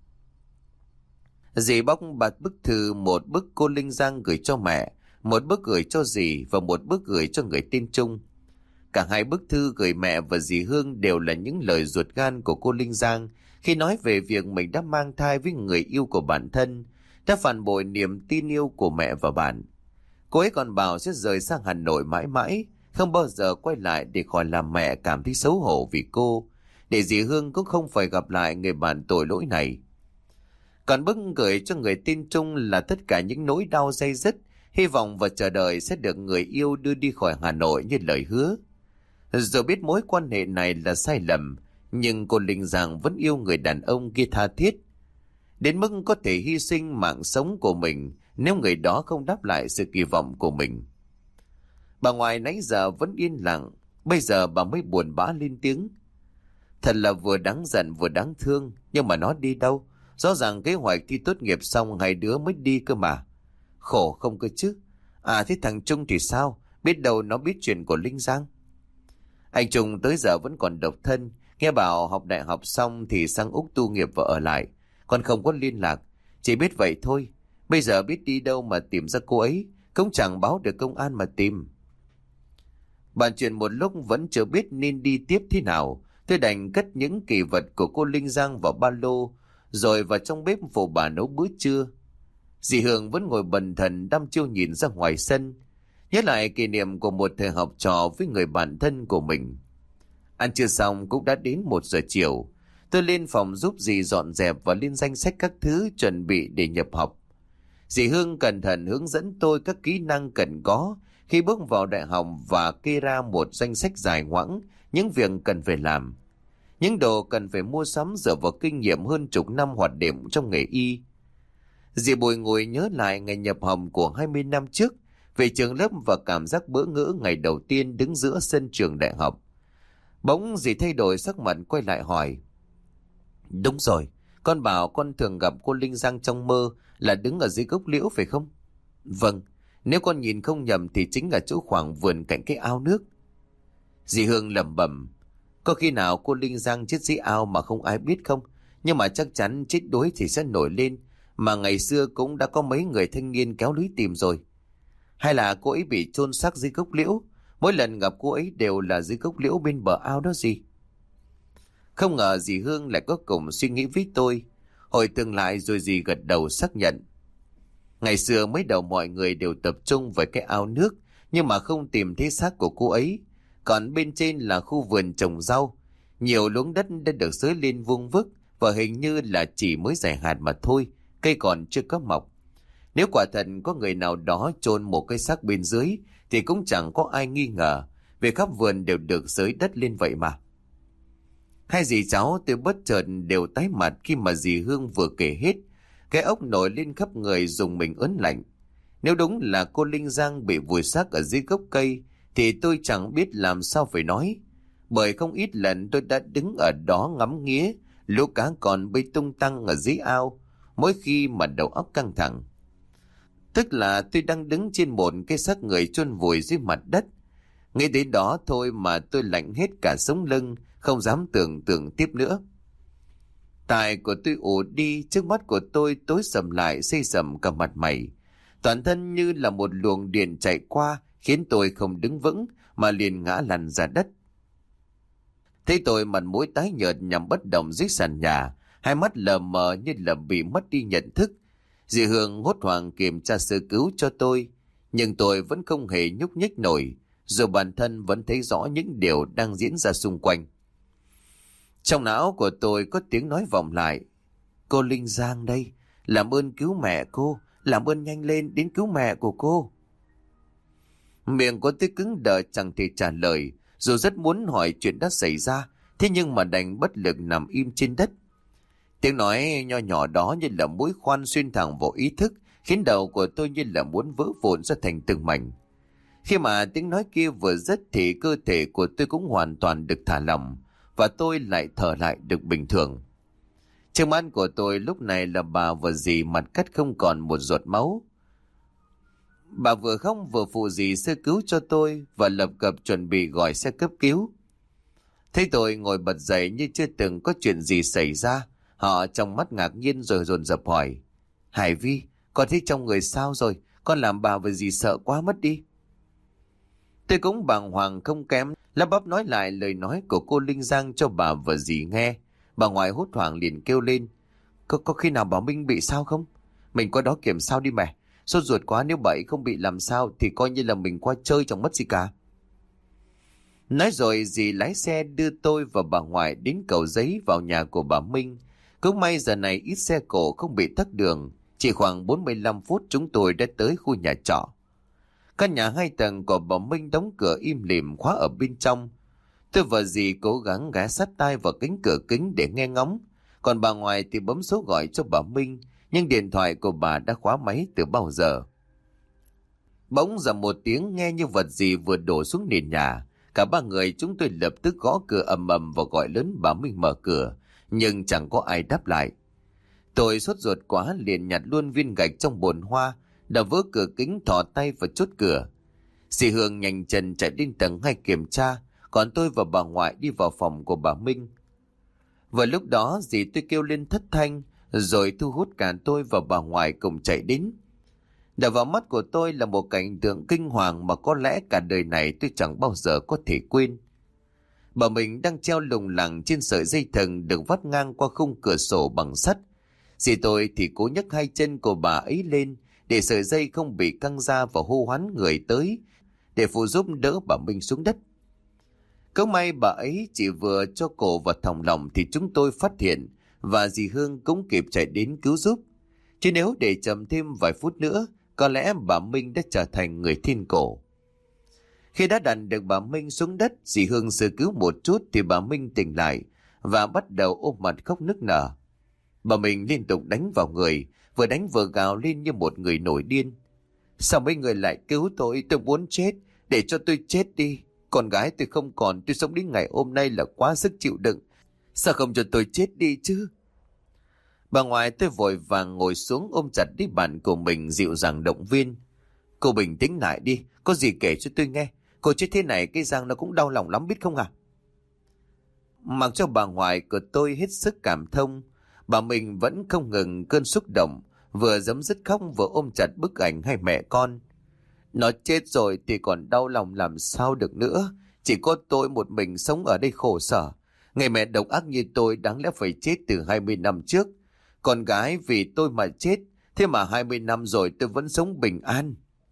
Dì bóc bạt bức thư, một bức cô Linh Giang gửi cho mẹ, một bức gửi cho dì và một bức gửi cho người tên Trung. Cả hai bức thư gửi mẹ và dì Hương đều là những lời ruột gan của cô Linh Giang khi nói về việc mình đã mang thai với người yêu của bản thân, đã phản bội niềm tin yêu của mẹ và bạn. Cô ấy còn bảo sẽ rời sang Hà Nội mãi mãi, không bao giờ quay lại để khỏi làm mẹ cảm thấy xấu hổ vì cô, để dì Hương cũng không phải gặp lại người bạn tội lỗi này. Còn bức gửi cho người tên Trung là tất cả những nỗi đau day dứt, hy vọng và chờ đợi sẽ được người yêu đưa đi khỏi Hà Nội như lời hứa. Dù biết mối quan hệ này là sai lầm, nhưng cô Linh Giang vẫn yêu người đàn ông kia tha thiết, đến mức có thể hy sinh mạng sống của mình nếu người đó không đáp lại sự kỳ vọng của mình. Bà ngoại nãy giờ vẫn yên lặng, bây giờ bà mới buồn bã lên tiếng. Thật là vừa đáng giận vừa đáng thương, nhưng mà nó đi đâu? Rõ ràng kế hoạch thi tốt nghiệp xong hai đứa mới đi cơ mà. Khổ không cơ chứ. À thế thằng Trung thì sao? Biết đâu nó biết chuyện của Linh Giang. Anh Trung tới giờ vẫn còn độc thân, nghe bảo học đại học xong thì sang Úc tu nghiệp và ở lại, còn không có liên lạc. Chỉ biết vậy thôi. Bây giờ biết đi đâu mà tìm ra cô ấy, cũng chẳng báo được công an mà tìm. Bàn chuyện một lúc vẫn chưa biết nên đi tiếp thế nào. Tôi đành cất những kỷ vật của cô Linh Giang vào ba lô, rồi vào trong bếp phụ bà nấu bữa trưa. Dì Hương vẫn ngồi bần thần đăm chiêu nhìn ra ngoài sân, nhớ lại kỷ niệm của một thời học trò với người bạn thân của mình. Ăn trưa xong cũng đã đến 1 giờ chiều. Tôi lên phòng giúp dì dọn dẹp và lên danh sách các thứ chuẩn bị để nhập học. Dì Hương cẩn thận hướng dẫn tôi các kỹ năng cần có khi bước vào đại học và kê ra một danh sách dài ngoẵng những việc cần phải làm, những đồ cần phải mua sắm dựa vào kinh nghiệm hơn chục năm hoạt động trong nghề y. Dì Bùi ngồi nhớ lại ngày nhập học của 20 năm trước, về trường lớp và cảm giác bỡ ngỡ ngày đầu tiên đứng giữa sân trường đại học. Bỗng dì thay đổi sắc mặt quay lại hỏi. Đúng rồi, con bảo con thường gặp cô Linh Giang trong mơ là đứng ở dưới gốc liễu phải không? Vâng, nếu con nhìn không nhầm thì chính là chỗ khoảng vườn cạnh cái ao nước. Dì Hương lẩm bẩm. Có khi nào cô Linh Giang chết dưới ao mà không ai biết không? Nhưng mà chắc chắn chết đuối thì sẽ nổi lên. Mà ngày xưa cũng đã có mấy người thanh niên kéo lưới tìm rồi. Hay là cô ấy bị chôn xác dưới gốc liễu? Mỗi lần gặp cô ấy đều là dưới gốc liễu bên bờ ao đó gì? Không ngờ dì Hương lại có cùng suy nghĩ với tôi. Hồi tưởng lại rồi dì gật đầu xác nhận. Ngày xưa mới đầu mọi người đều tập trung vào cái ao nước, nhưng mà không tìm thấy xác của cô ấy. Còn bên trên là khu vườn trồng rau. Nhiều luống đất đã được xới lên vuông vức và hình như là chỉ mới rải hạt mà thôi, cây còn chưa có mọc. Nếu quả thật có người nào đó chôn một cái xác bên dưới thì cũng chẳng có ai nghi ngờ, vì khắp vườn đều được xới đất lên vậy mà. Hai dì cháu tôi bất chợt đều tái mặt khi mà dì Hương vừa kể hết. Cái ốc nổi lên khắp người dùng mình ớn lạnh. Nếu đúng là cô Linh Giang bị vùi xác ở dưới gốc cây thì tôi chẳng biết làm sao phải nói. Bởi không ít lần tôi đã đứng ở đó ngắm nghía lũ cá còn bơi tung tăng ở dưới ao mỗi khi mà đầu óc căng thẳng. Tức là tôi đang đứng trên một cái xác người chôn vùi dưới mặt đất. Nghĩ đến đó thôi mà tôi lạnh hết cả sống lưng, không dám tưởng tượng tiếp nữa. Tài của tôi ù đi, trước mắt của tôi tối sầm lại, xây sầm cả mặt mày. Toàn thân như là một luồng điện chạy qua, khiến tôi không đứng vững mà liền ngã lăn ra đất. Thấy tôi mặt mũi tái nhợt nằm bất động dưới sàn nhà, hai mắt lờ mờ như là bị mất đi nhận thức. Dì Hương hốt hoảng kiểm tra sơ cứu cho tôi, nhưng tôi vẫn không hề nhúc nhích nổi, dù bản thân vẫn thấy rõ những điều đang diễn ra xung quanh. Trong não của tôi có tiếng nói vọng lại. Cô Linh Giang đây, làm ơn cứu mẹ cô, làm ơn nhanh lên đến cứu mẹ của cô. Miệng của tôi cứng đờ chẳng thể trả lời, dù rất muốn hỏi chuyện đã xảy ra, thế nhưng mà đành bất lực nằm im trên đất. Tiếng nói nho nhỏ đó như là mũi khoan xuyên thẳng vào ý thức, khiến đầu của tôi như là muốn vỡ vụn ra thành từng mảnh. Khi mà tiếng nói kia vừa dứt thì cơ thể của tôi cũng hoàn toàn được thả lỏng, và tôi lại thở lại được bình thường. Trước mắt của tôi lúc này là bà và dì mặt cắt không còn một giọt máu. Bà vừa khóc vừa phụ dì sơ cứu cho tôi và lập cập chuẩn bị gọi xe cấp cứu. Thấy tôi ngồi bật dậy như chưa từng có chuyện gì xảy ra, họ trong mắt ngạc nhiên rồi dồn dập hỏi. Hải Vi, con thấy trong người sao rồi? Con làm bà và dì sợ quá mất đi. Tôi cũng bàng hoàng không kém, lắp bắp nói lại lời nói của cô Linh Giang cho bà và dì nghe. Bà ngoại hốt hoảng liền kêu lên. Có khi nào Bảo Minh bị sao không? Mình qua đó kiểm sao đi mẹ. Sốt ruột quá, nếu bậy không bị làm sao thì coi như là mình qua chơi chẳng mất gì cả. Nói rồi dì lái xe đưa tôi và bà ngoại đến Cầu Giấy vào nhà của bà Minh. Cũng may giờ này ít xe cộ không bị tắc đường. Chỉ khoảng 45 phút chúng tôi đã tới khu nhà trọ. Căn nhà 2 tầng của bà Minh đóng cửa im lìm khóa ở bên trong. Tôi và dì cố gắng ghé sát tai vào cánh cửa kính để nghe ngóng. Còn bà ngoại thì bấm số gọi cho bà Minh, nhưng điện thoại của bà đã khóa máy từ bao giờ. Bỗng dầm một tiếng nghe như vật gì vừa đổ xuống nền nhà. Cả ba người chúng tôi lập tức gõ cửa ầm ầm và gọi lớn bà Minh mở cửa, nhưng chẳng có ai đáp lại. Tôi sốt ruột quá liền nhặt luôn viên gạch trong bồn hoa, đập vỡ cửa kính, thò tay vào chốt cửa. Dì Hương nhanh chân chạy lên tầng 2 kiểm tra, còn tôi và bà ngoại đi vào phòng của bà Minh. Vừa lúc đó dì tôi kêu lên thất thanh, rồi thu hút cả tôi và bà ngoại cùng chạy đến. Đập vào mắt của tôi là một cảnh tượng kinh hoàng mà có lẽ cả đời này tôi chẳng bao giờ có thể quên. Bà mình đang treo lủng lẳng trên sợi dây thừng được vắt ngang qua khung cửa sổ bằng sắt. Dì tôi thì cố nhấc hai chân của bà ấy lên để sợi dây không bị căng ra, và hô hoán người tới để phụ giúp đỡ bà Minh xuống đất. Cớ may bà ấy chỉ vừa cho cổ vào thòng lòng thì chúng tôi phát hiện, và dì Hương cũng kịp chạy đến cứu giúp. Chứ nếu để chậm thêm vài phút nữa, có lẽ bà Minh đã trở thành người thiên cổ. Khi đã đặt được bà Minh xuống đất, dì Hương sơ cứu một chút thì bà Minh tỉnh lại và bắt đầu ôm mặt khóc nức nở. Bà Minh liên tục đánh vào người, vừa đánh vừa gào lên như một người nổi điên. Sao mấy người lại cứu tôi muốn chết, để cho tôi chết đi. Con gái tôi không còn, tôi sống đến ngày hôm nay là quá sức chịu đựng. Sao không cho tôi chết đi chứ? Bà ngoại tôi vội vàng ngồi xuống ôm chặt đi bạn của mình, dịu dàng động viên. Cô bình tĩnh lại đi, có gì kể cho tôi nghe. Cô chết thế này cái Giang nó cũng đau lòng lắm biết không à? Mặc cho bà ngoại của tôi hết sức cảm thông, bà mình vẫn không ngừng cơn xúc động, vừa giấm dứt khóc vừa ôm chặt bức ảnh hai mẹ con. Nó chết rồi thì còn đau lòng làm sao được nữa. Chỉ có tôi một mình sống ở đây khổ sở. Người mẹ độc ác như tôi đáng lẽ phải chết từ 20 năm trước. Con gái vì tôi mà chết, thế mà 20 năm rồi tôi vẫn sống bình an.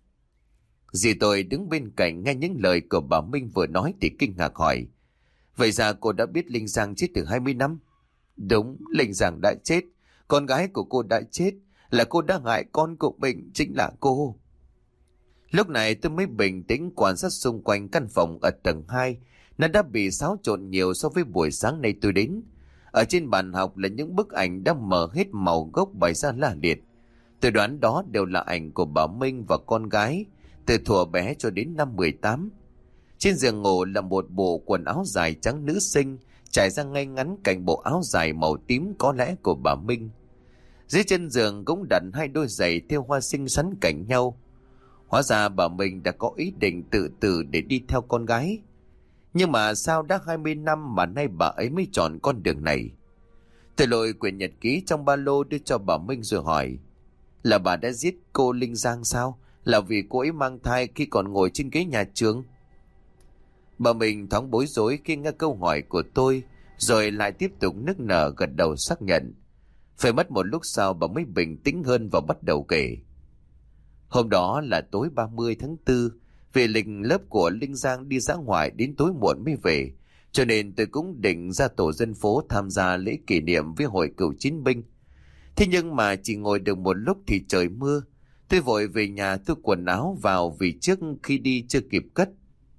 Dì tôi đứng bên cạnh nghe những lời của bà Minh vừa nói thì kinh ngạc hỏi. Vậy ra cô đã biết Linh Giang chết từ 20 năm? Đúng, Linh Giang đã chết. Con gái của cô đã chết. Là cô đã hại con của mình, chính là cô. Lúc này tôi mới bình tĩnh quan sát xung quanh căn phòng ở tầng 2. Nó đã bị xáo trộn nhiều so với buổi sáng nay tôi đến. Ở trên bàn học là những bức ảnh đã mờ hết màu gốc bày ra la liệt. Tôi đoán đó đều là ảnh của bà Minh và con gái, từ thuở bé cho đến năm 18. Trên giường ngủ là một bộ quần áo dài trắng nữ sinh, trải ra ngay ngắn cạnh bộ áo dài màu tím có lẽ của bà Minh. Dưới chân giường cũng đặt hai đôi giày thêu hoa xinh xắn cạnh nhau. Hóa ra bà Minh đã có ý định tự tử để đi theo con gái. Nhưng mà sao đã 20 năm mà nay bà ấy mới chọn con đường này? Tôi lôi quyển nhật ký trong ba lô đưa cho bà Minh rồi hỏi. Là bà đã giết cô Linh Giang sao? Là vì cô ấy mang thai khi còn ngồi trên ghế nhà trường? Bà Minh thoáng bối rối khi nghe câu hỏi của tôi, rồi lại tiếp tục nức nở gật đầu xác nhận. Phải mất một lúc sau bà mới bình tĩnh hơn và bắt đầu kể. Hôm đó là tối 30 tháng 4, vì lịch lớp của Linh Giang đi dã ngoại đến tối muộn mới về, cho nên tôi cũng định ra tổ dân phố tham gia lễ kỷ niệm với hội cựu chiến binh. Thế nhưng mà chỉ ngồi được một lúc thì trời mưa. Tôi vội về nhà thu quần áo vào vì trước khi đi chưa kịp cất.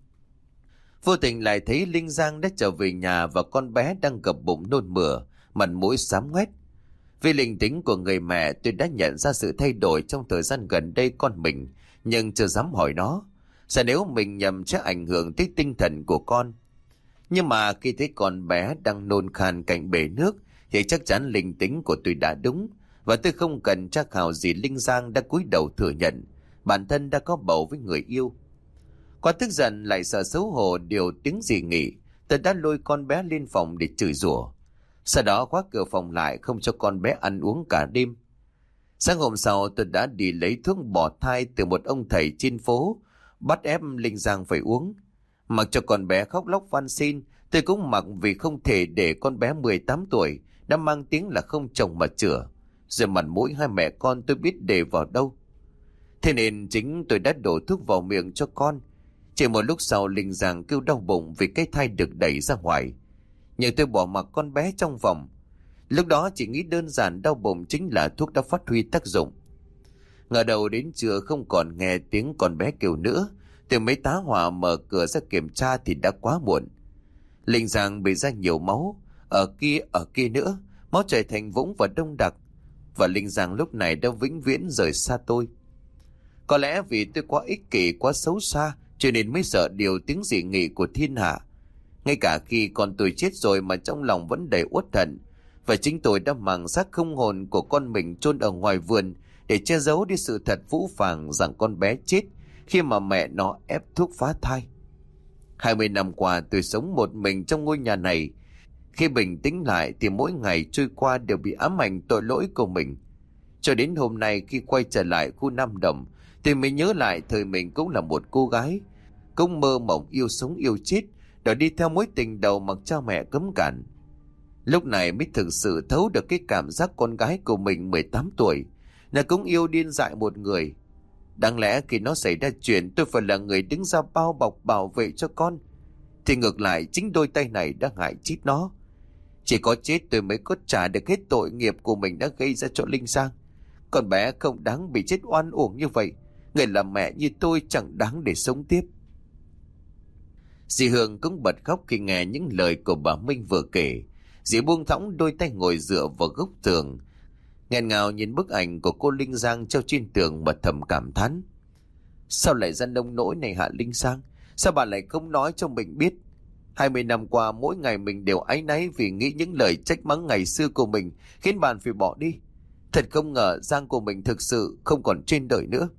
Vô tình lại thấy Linh Giang đã trở về nhà và con bé đang gập bụng nôn mửa, mặt mũi xám ngoét. Vì linh tính của người mẹ, tôi đã nhận ra sự thay đổi trong thời gian gần đây con mình, nhưng chưa dám hỏi nó. Sợ nếu mình nhầm sẽ ảnh hưởng tới tinh thần của con. Nhưng mà khi thấy con bé đang nôn khan cạnh bể nước thì chắc chắn linh tính của tôi đã đúng, và tôi không cần tra khảo gì. Linh Giang đã cúi đầu thừa nhận bản thân đã có bầu với người yêu. Quá tức giận lại sợ xấu hổ điều tiếng gì nghỉ, tôi đã lôi con bé lên phòng để chửi rủa. Sau đó khóa cửa phòng lại, không cho con bé ăn uống cả đêm. Sáng hôm sau tôi đã đi lấy thuốc bỏ thai từ một ông thầy trên phố, bắt ép Linh Giang phải uống. Mặc cho con bé khóc lóc van xin, tôi cũng mặc vì không thể để con bé 18 tuổi đã mang tiếng là không chồng mà chữa. Rồi mặt mũi hai mẹ con tôi biết để vào đâu. Thế nên chính tôi đã đổ thuốc vào miệng cho con. Chỉ một lúc sau Linh Giang kêu đau bụng vì cái thai được đẩy ra ngoài. Nhưng tôi bỏ mặc con bé trong phòng. Lúc đó chỉ nghĩ đơn giản đau bụng chính là thuốc đã phát huy tác dụng. Ngờ đầu đến trưa không còn nghe tiếng con bé kêu nữa, tôi mới tá hỏa mở cửa ra kiểm tra thì đã quá muộn. Linh Giang bị ra nhiều máu, ở kia nữa, máu chảy thành vũng và đông đặc. Và Linh Giang lúc này đã vĩnh viễn rời xa tôi. Có lẽ vì tôi quá ích kỷ, quá xấu xa, cho nên mới sợ điều tiếng dị nghị của thiên hạ. Ngay cả khi con tôi chết rồi mà trong lòng vẫn đầy uất hận. Và chính tôi đã mang xác không hồn của con mình chôn ở ngoài vườn để che giấu đi sự thật phũ phàng rằng con bé chết khi mà mẹ nó ép thuốc phá thai. 20 năm qua tôi sống một mình trong ngôi nhà này. Khi bình tĩnh lại thì mỗi ngày trôi qua đều bị ám ảnh tội lỗi của mình. Cho đến hôm nay khi quay trở lại khu Nam Đồng thì mình nhớ lại thời mình cũng là một cô gái, cũng mơ mộng yêu sống yêu chết, đòi đi theo mối tình đầu mặc cha mẹ cấm cản. Lúc này mới thực sự thấu được cái cảm giác con gái của mình 18 tuổi là cũng yêu điên dại một người. Đáng lẽ khi nó xảy ra chuyện tôi phải là người đứng ra bao bọc bảo vệ cho con, thì ngược lại chính đôi tay này đã hại chết nó. Chỉ có chết tôi mới có trả được hết tội nghiệp của mình đã gây ra cho Linh Giang. Con bé không đáng bị chết oan uổng như vậy. Người làm mẹ như tôi chẳng đáng để sống tiếp. Dì Hương cũng bật khóc khi nghe những lời của bà Minh vừa kể. Dì buông thõng đôi tay ngồi dựa vào góc tường, nghẹn ngào nhìn bức ảnh của cô Linh Giang treo trên tường mà thầm cảm thán. Sao lại ra nông nỗi này hả Linh Giang? Sao bà lại không nói cho mình biết? 20 năm qua mỗi ngày mình đều áy náy vì nghĩ những lời trách mắng ngày xưa của mình khiến bạn phải bỏ đi. Thật không ngờ Giang của mình thực sự không còn trên đời nữa.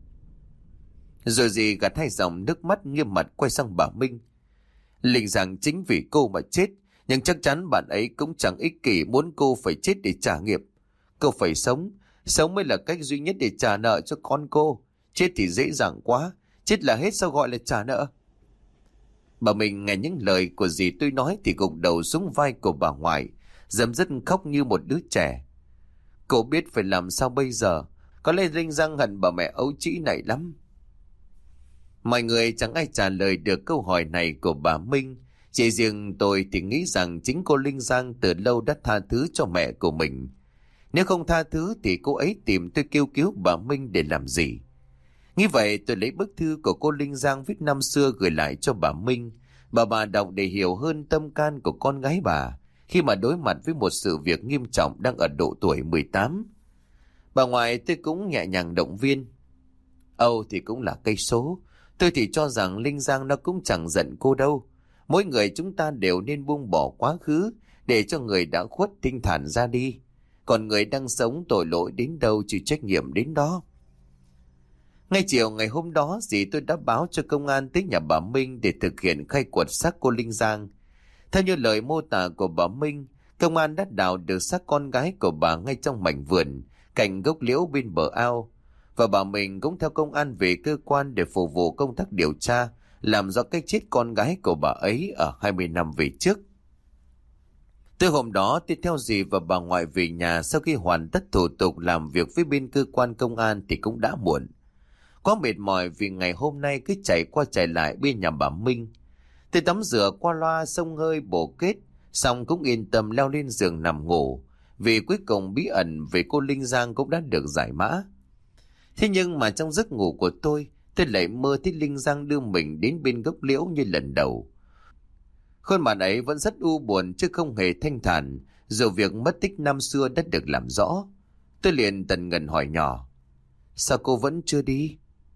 Rồi dì gạt hai dòng nước mắt nghiêm mặt quay sang bà Minh. Linh Giang chính vì cô mà chết, nhưng chắc chắn bạn ấy cũng chẳng ích kỷ muốn cô phải chết để trả nghiệp. Cô phải sống, sống mới là cách duy nhất để trả nợ cho con cô. Chết thì dễ dàng quá, chết là hết sao gọi là trả nợ. Bà Minh nghe những lời của dì tôi nói thì gục đầu xuống vai của bà ngoại, dầm dứt khóc như một đứa trẻ. Cô biết phải làm sao bây giờ, có lẽ Linh Giang hận bà mẹ ấu trĩ này lắm. Mọi người chẳng ai trả lời được câu hỏi này của bà Minh. Chỉ riêng tôi thì nghĩ rằng chính cô Linh Giang từ lâu đã tha thứ cho mẹ của mình. Nếu không tha thứ thì cô ấy tìm tôi kêu cứu bà Minh để làm gì? Nghĩ vậy tôi lấy bức thư của cô Linh Giang viết năm xưa gửi lại cho bà Minh. Bà đọc để hiểu hơn tâm can của con gái bà khi mà đối mặt với một sự việc nghiêm trọng đang ở độ tuổi 18. Bà ngoại tôi cũng nhẹ nhàng động viên. Âu thì cũng là cây số. Tôi thì cho rằng Linh Giang nó cũng chẳng giận cô đâu. Mỗi người chúng ta đều nên buông bỏ quá khứ để cho người đã khuất thanh thản ra đi. Còn người đang sống tội lỗi đến đâu chịu trách nhiệm đến đó. Ngay chiều ngày hôm đó dì tôi đã báo cho công an tới nhà bà Minh để thực hiện khai quật xác cô Linh Giang. Theo như lời mô tả của bà Minh, công an đã đào được xác con gái của bà ngay trong mảnh vườn, cạnh gốc liễu bên bờ ao. Và bà mình cũng theo công an về cơ quan để phục vụ công tác điều tra, làm rõ cái chết con gái của bà ấy ở 20 năm về trước. Từ hôm đó tôi theo dì và bà ngoại về nhà sau khi hoàn tất thủ tục làm việc với bên cơ quan công an thì cũng đã muộn. Quá mệt mỏi vì ngày hôm nay cứ chạy qua chạy lại bên nhà bà Minh. Tôi tắm rửa qua loa xông hơi bổ kết, xong cũng yên tâm leo lên giường nằm ngủ, vì cuối cùng bí ẩn về cô Linh Giang cũng đã được giải mã. Thế nhưng mà trong giấc ngủ của tôi lại mơ thấy Linh Giang đưa mình đến bên gốc liễu như lần đầu. Khuôn mặt ấy vẫn rất u buồn chứ không hề thanh thản, dù việc mất tích năm xưa đã được làm rõ. Tôi liền tần ngần hỏi nhỏ, sao cô vẫn chưa đi?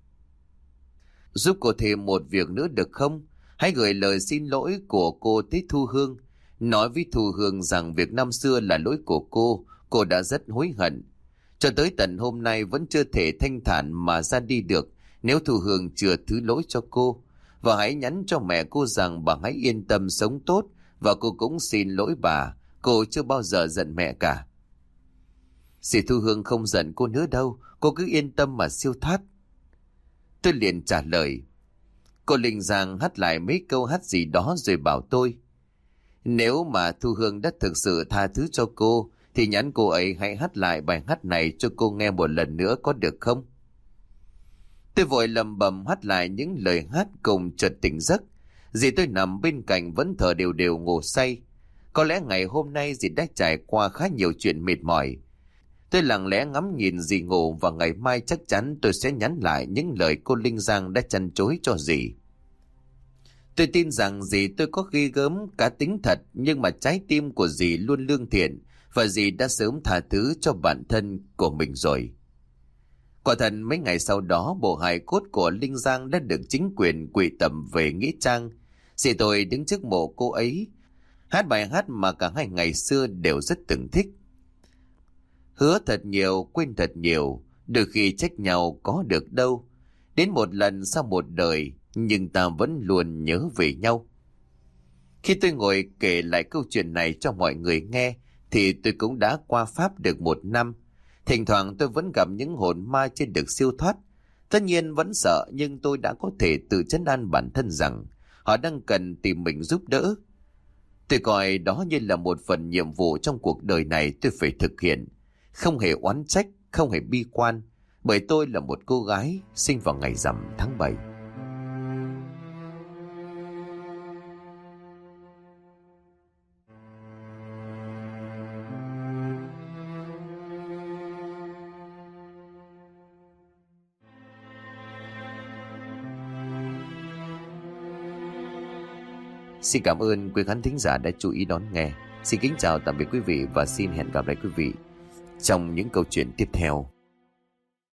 Giúp cô thêm một việc nữa được không? Hãy gửi lời xin lỗi của cô tới Thu Hương. Nói với Thu Hương rằng việc năm xưa là lỗi của cô đã rất hối hận. Cho tới tận hôm nay vẫn chưa thể thanh thản mà ra đi được nếu Thu Hương chưa thứ lỗi cho cô. Và hãy nhắn cho mẹ cô rằng bà hãy yên tâm sống tốt, và cô cũng xin lỗi bà, cô chưa bao giờ giận mẹ cả. Dì Thu Hương không giận cô nữa đâu, cô cứ yên tâm mà siêu thoát. Tôi liền trả lời. Cô Linh Giang hát lại mấy câu hát gì đó rồi bảo tôi, nếu mà Thu Hương đã thực sự tha thứ cho cô thì nhắn cô ấy hãy hát lại bài hát này cho cô nghe một lần nữa có được không? Tôi vội lầm bầm hát lại những lời hát cùng chợt tỉnh giấc. Dì tôi nằm bên cạnh vẫn thở đều đều ngủ say. Có lẽ ngày hôm nay dì đã trải qua khá nhiều chuyện mệt mỏi. Tôi lặng lẽ ngắm nhìn dì ngủ, và ngày mai chắc chắn tôi sẽ nhắn lại những lời cô Linh Giang đã chăn chối cho dì. Tôi tin rằng dì tôi có ghê gớm cá tính thật, nhưng mà trái tim của dì luôn lương thiện và dì đã sớm tha thứ cho bản thân của mình rồi. Quả thật mấy ngày sau đó, bộ hài cốt của Linh Giang đã được chính quyền quy tập về nghĩa trang. Dì tôi đứng trước mộ cô ấy, hát bài hát mà cả hai ngày xưa đều rất từng thích. Hứa thật nhiều, quên thật nhiều, đôi khi trách nhau có được đâu. Đến một lần sau một đời, nhưng ta vẫn luôn nhớ về nhau. Khi tôi ngồi kể lại câu chuyện này cho mọi người nghe, thì tôi cũng đã qua Pháp được 1 năm. Thỉnh thoảng tôi vẫn gặp những hồn ma chưa được siêu thoát. Tất nhiên vẫn sợ, nhưng tôi đã có thể tự trấn an bản thân rằng họ đang cần tìm mình giúp đỡ. Tôi coi đó như là một phần nhiệm vụ trong cuộc đời này tôi phải thực hiện. Không hề oán trách, không hề bi quan, bởi tôi là một cô gái sinh vào ngày rằm tháng 7. Xin cảm ơn quý khán thính giả đã chú ý đón nghe. Xin kính chào tạm biệt quý vị và xin hẹn gặp lại quý vị trong những câu chuyện tiếp theo.